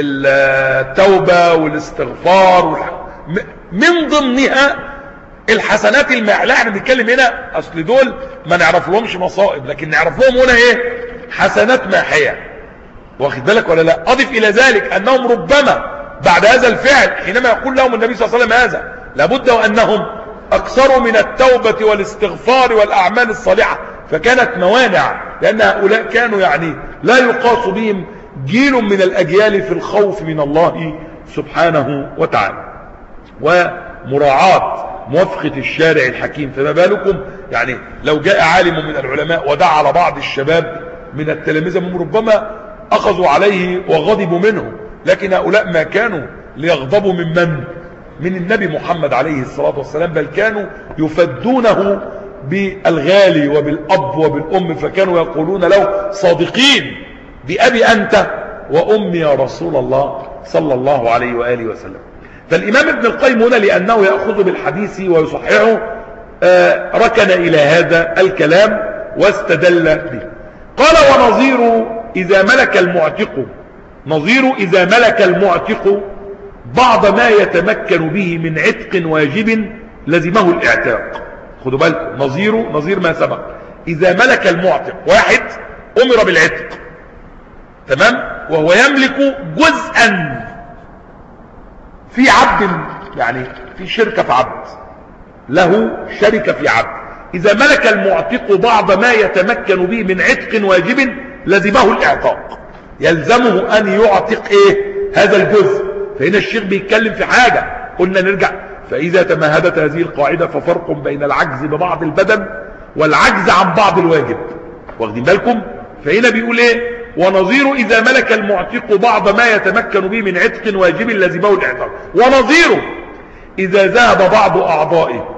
التوبة والاستغفار والح... من ضمنها الحسنات الماحية. لا احنا بنتكلم هنا اصل دول ما نعرف لهمش مصائب، لكن نعرف لهم هنا ايه حسنات ماحية، واخد بالك ولا لا؟ اضف الى ذلك انهم ربما بعد هذا الفعل حينما يقول لهم النبي صلى الله عليه وسلم هذا لابد وانهم اكثروا من التوبة والاستغفار والاعمال الصالحة، فكانت موانع، لان هؤلاء كانوا يعني لا يقاس بهم جيل من الاجيال في الخوف من الله سبحانه وتعالى ومراعاة موافقة الشارع الحكيم. فما بالكم يعني لو جاء عالم من العلماء ودعا على بعض الشباب من التلاميذ هم ربما اخذوا عليه وغضبوا منه، لكن هؤلاء ما كانوا ليغضبوا من من من النبي محمد عليه الصلاة والسلام، بل كانوا يفدونه بالغالي وبالأب وبالأم، فكانوا يقولون له صادقين بأبي أنت وأمي يا رسول الله صلى الله عليه وآله وسلم. فالإمام ابن القيم هنا لأنه يأخذ بالحديث ويصححه آه ركن إلى هذا الكلام واستدل به. قال ونظير إذا ملك المعتق، نظير إذا ملك المعتق بعض ما يتمكن به من عتق واجب لزمه الاعتاق. خدوا بالكم، نظير نظير ما سبق. إذا ملك المعتق، واحد أمر بالعتق تمام، وهو يملك جزءا في عبد، يعني في شركة في عبد، له شركة في عبد. إذا ملك المعتق بعض ما يتمكن به من عتق واجب لزمه الاعتاق، يلزمه أن يعتق إيه هذا الجزء. فهنا الشيخ بيتكلم في حاجة قلنا نرجع. فإذا تمهدت هذه القاعدة ففرق بين العجز ببعض البدن والعجز عن بعض الواجب، واخدين بالكم؟ فهنا بيقول ايه ونظير إذا ملك المعتق بعض ما يتمكن به من عتق واجب لزمه الاعتاق. ونظيره إذا ذهب بعض أعضائه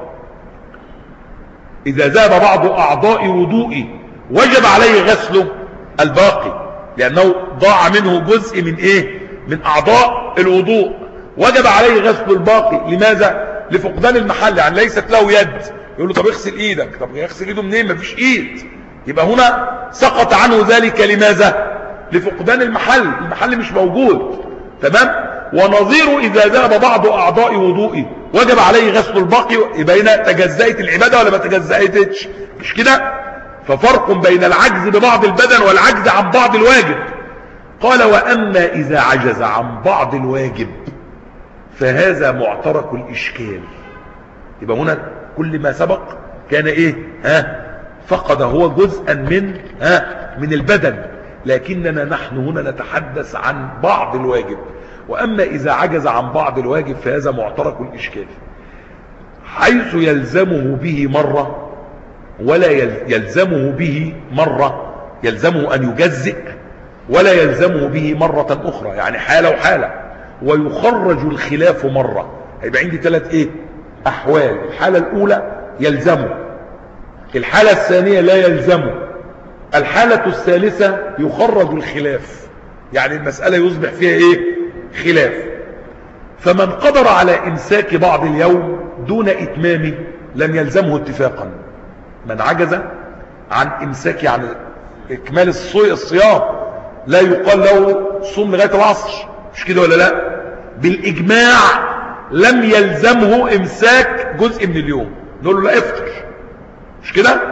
إذا ذهب بعض أعضاء وضوئه وجب عليه غسله الباقي، لأنه ضاع منه جزء من إيه؟ من أعضاء الوضوء، وجب عليه غسل الباقي. لماذا؟ لفقدان المحل، يعني ليست له يد يقول له طب اغسل ايدك، طب يغسل ايده منين؟ مفيش ايد. يبقى هنا سقط عنه ذلك. لماذا؟ لفقدان المحل، المحل مش موجود. تمام. ونظير إذا ذهب بعض أعضاء وضوئه وجب عليه غسل الباقي. يبقى هنا تجزأت العبادة ولا ما تجزأتش؟ مش كده؟ ففرق بين العجز ببعض البدن والعجز عن بعض الواجب. قال وأما إذا عجز عن بعض الواجب فهذا معترك الإشكال. يبقى هنا كل ما سبق كان إيه؟ ها؟ فقد هو جزءا من ها؟ من البدن، لكننا نحن هنا نتحدث عن بعض الواجب. وأما إذا عجز عن بعض الواجب فهذا معترك الإشكال، حيث يلزمه به مرة ولا يلزمه به مرة، يلزمه أن يجزئ ولا يلزمه به مرة أخرى، يعني حالة وحالة. ويخرج الخلاف مرة. هيبقى عندي ثلاث إيه؟ أحوال. الحالة الأولى يلزمه، الحالة الثانية لا يلزمه، الحالة الثالثة يخرج الخلاف، يعني المسألة يصبح فيها إيه؟ خلاف. فمن قدر على إمساك بعض اليوم دون إتمامه لم يلزمه اتفاقا. من عجز عن إمساك يعني إكمال الصيام لا يقال له صوم لغاية العصر، مش كده ولا لا؟ بالإجماع لم يلزمه إمساك جزء من اليوم، نقول له لا افطر، مش كده؟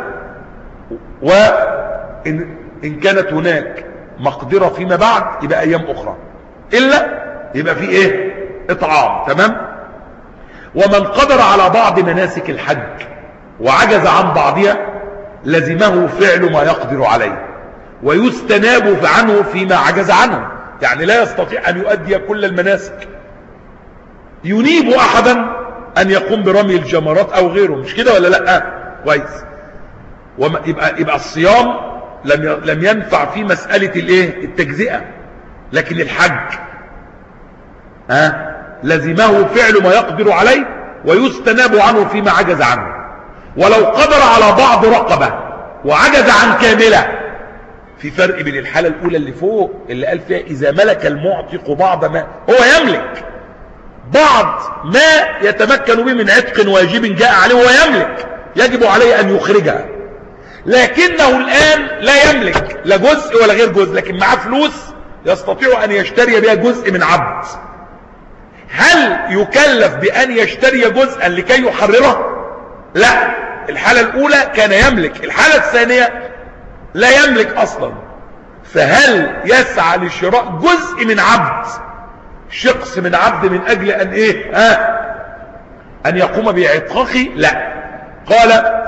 وإن إن كانت هناك مقدرة فيما بعد يبقى أيام أخرى، إلا يبقى في إيه؟ إطعام. تمام. ومن قدر على بعض مناسك الحج وعجز عن بعضها لزمه فعل ما يقدر عليه ويستناب عنه فيما عجز عنه، يعني لا يستطيع أن يؤدي كل المناسك، ينيب أحدا أن يقوم برمي الجمرات أو غيره، مش كده ولا لا؟ كويس. ويبقى يبقى الصيام لم لم ينفع في مسألة الايه؟ التجزئة، لكن الحج ها لزمه فعل ما يقدر عليه ويستناب عنه فيما عجز عنه. ولو قدر على بعض رقبة وعجز عن كاملة، في فرق بين الحالة الأولى اللي فوق اللي قال فيها إذا ملك المعتق بعض ما هو يملك، بعض ما يتمكن به من عتق واجب جاء عليه وهو يملك، يجب عليه أن يخرجها، لكنه الآن لا يملك لا جزء ولا غير جزء، لكن معاه فلوس يستطيع أن يشتري بها جزء من عبد. هل يكلف بأن يشتري جزءا لكي يحرره؟ لا. الحالة الأولى كان يملك، الحالة الثانية لا يملك أصلا. فهل يسعى لشراء جزء من عبد، شخص من عبد، من أجل أن إيه؟ آه أن يقوم بعتقه؟ لا. قال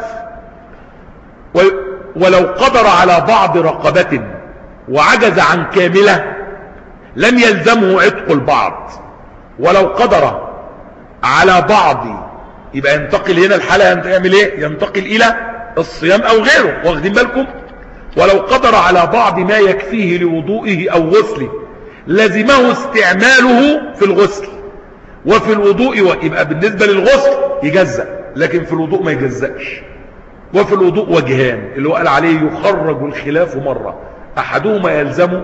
ولو قدر على بعض رقبة وعجز عن كاملة لم يلزمه عتق البعض. ولو قدر على بعض، يبقى ينتقل هنا الحالة يعمل ايه؟ ينتقل الى الصيام او غيره، واخدين بالكم؟ ولو قدر على بعض ما يكفيه لوضوئه او غسله لزمه استعماله في الغسل وفي الوضوء، ويبقى بالنسبة للغسل يجزأ، لكن في الوضوء ما يجزأش. وفي الوضوء وجهان اللي هو قال عليه يخرج الخلاف مرة، احدهما يلزمه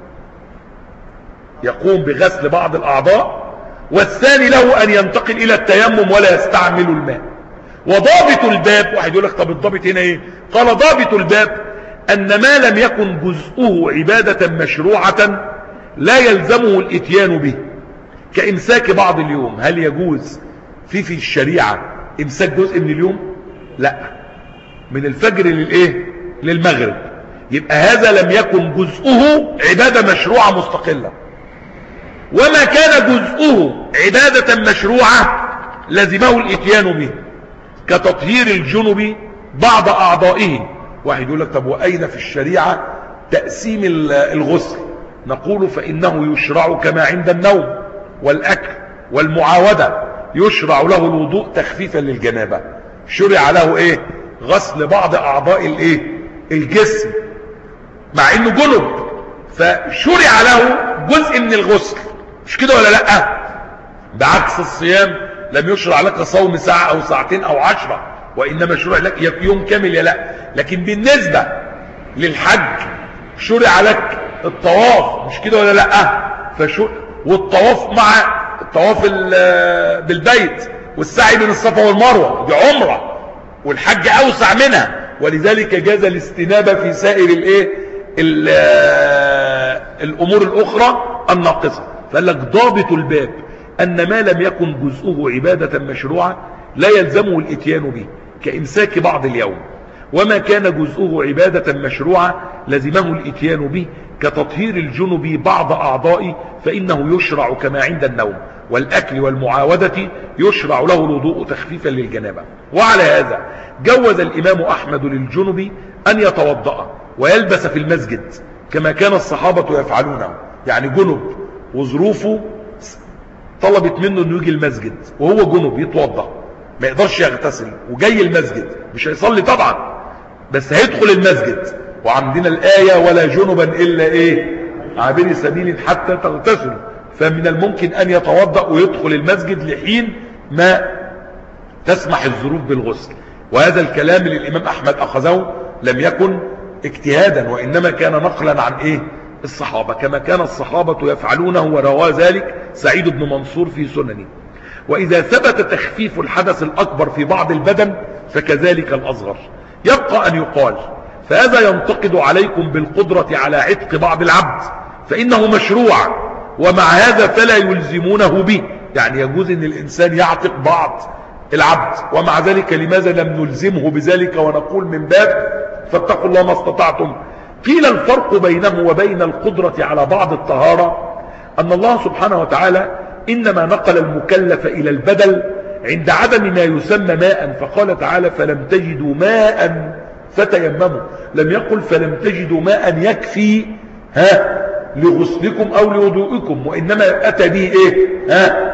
يقوم بغسل بعض الاعضاء، والثاني له ان ينتقل الى التيمم ولا يستعمل الماء. وضابط الباب، واحد يقول لك طب الضابط هنا ايه؟ قال ضابط الباب ان ما لم يكن جزءه عبادة مشروعة لا يلزمه الاتيان به، كامساك بعض اليوم. هل يجوز في في الشريعة امساك جزء من اليوم؟ لا، من الفجر للايه؟ للمغرب. يبقى هذا لم يكن جزءه عبادة مشروعة مستقلة. وما كان جزءه عبادة مشروعة لزمه الاتيان به، كتطهير الجنب بعض اعضائه. واحد يقول لك طب واين في الشريعة تقسيم الغسل؟ نقول فانه يشرع كما عند النوم والاكل والمعاودة، يشرع له الوضوء تخفيفا للجنابة، شرع له ايه؟ غسل بعض اعضاء الايه؟ الجسم، مع انه جنب، فشرع له جزء من الغسل، مش كده ولا لا؟ بعكس الصيام لم يشرع لك صوم ساعة او ساعتين او عشرة، وانما شرع لك يوم كامل يا لا. لكن بالنسبة للحج شرع لك الطواف، مش كده ولا لا؟ فشرع والطواف مع الطواف بالبيت والسعي بين الصفا والمروة، دي عمرة، والحج اوسع منها، ولذلك جاز الاستنابة في سائر الايه الامور الاخرى الناقصة. فقال لك ضابط الباب ان ما لم يكن جزءه عبادة مشروعة لا يلزمه الاتيان به كامساك بعض اليوم، وما كان جزءه عبادة مشروعة لزمه الاتيان به كتطهير الجنب بعض اعضائه، فانه يشرع كما عند النوم والاكل والمعاودة يشرع له الوضوء تخفيفا للجنابة. وعلى هذا جوز الامام احمد للجنب ان يتوضأ ويلبس في المسجد كما كان الصحابة يفعلونه. يعني جنب وظروفه طلبت منه انه يجي المسجد وهو جنب يتوضأ، ما يقدرش يغتسل وجاي المسجد، مش هيصلي طبعا بس هيدخل المسجد، وعندنا الآية ولا جنبا إلا إيه عابري سبيل حتى تغتسل، فمن الممكن أن يتوضأ ويدخل المسجد لحين ما تسمح الظروف بالغسل. وهذا الكلام اللي الإمام أحمد أخذه لم يكن اجتهادا، وإنما كان نقلا عن إيه الصحابة كما كان الصحابة يفعلونه، وروى ذلك سعيد بن منصور في سننه. وإذا ثبت تخفيف الحدث الأكبر في بعض البدن فكذلك الأصغر. يبقى أن يقال فهذا ينتقد عليكم بالقدرة على عتق بعض العبد فإنه مشروع، ومع هذا فلا يلزمونه به. يعني يجوز أن الإنسان يعتق بعض العبد، ومع ذلك لماذا لم نلزمه بذلك ونقول من باب فاتقوا الله ما استطعتم؟ قيل الفرق بينه وبين القدرة على بعض الطهارة أن الله سبحانه وتعالى إنما نقل المكلف إلى البدل عند عدم ما يسمى ماء، فقال تعالى فلم تجدوا ماء فتيمموا، لم يقل فلم تجدوا ماء يكفي ها لغسلكم أو لوضوئكم، وإنما أتى به إيه ها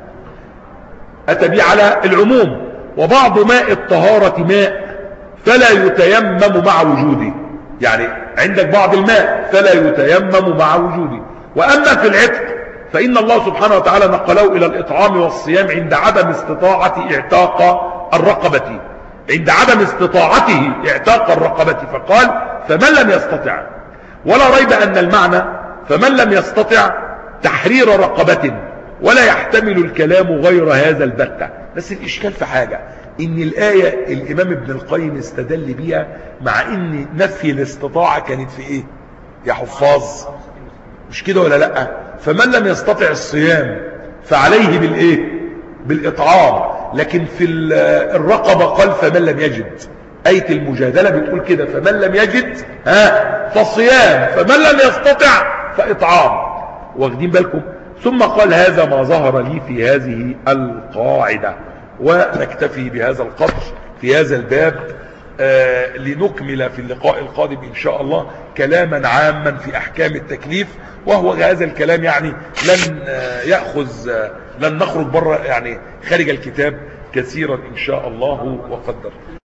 أتى به على العموم. وبعض ماء الطهارة ماء فلا يتيمم مع وجوده، يعني عندك بعض الماء فلا يتيمم مع وجوده. وأما في العتق فإن الله سبحانه وتعالى نقله إلى الإطعام والصيام عند عدم استطاعة اعتاق الرقبة، عند عدم استطاعته اعتاق الرقبة، فقال فمن لم يستطع. ولا ريب أن المعنى فمن لم يستطع تحرير رقبة، ولا يحتمل الكلام غير هذا البتة. بس الإشكال في حاجة، إن الآية الإمام ابن القيم استدل بها مع إن نفي الاستطاعة كانت في إيه يا حفاظ؟ مش كده ولا لأ؟ فمن لم يستطع الصيام فعليه بالإيه بالإطعام، لكن في الرقبة قال فمن لم يجد. آية المجادلة بتقول كده فمن لم يجد ها فصيام، فمن لم يستطع فإطعام. واخدين بالكم؟ ثم قال هذا ما ظهر لي في هذه القاعدة. ونكتفي بهذا القدر في هذا الباب آه لنكمل في اللقاء القادم إن شاء الله كلاما عاما في أحكام التكليف، وهو هذا الكلام يعني لن آه يأخذ آه لن نخرج بره يعني خارج الكتاب كثيرا إن شاء الله وقدر.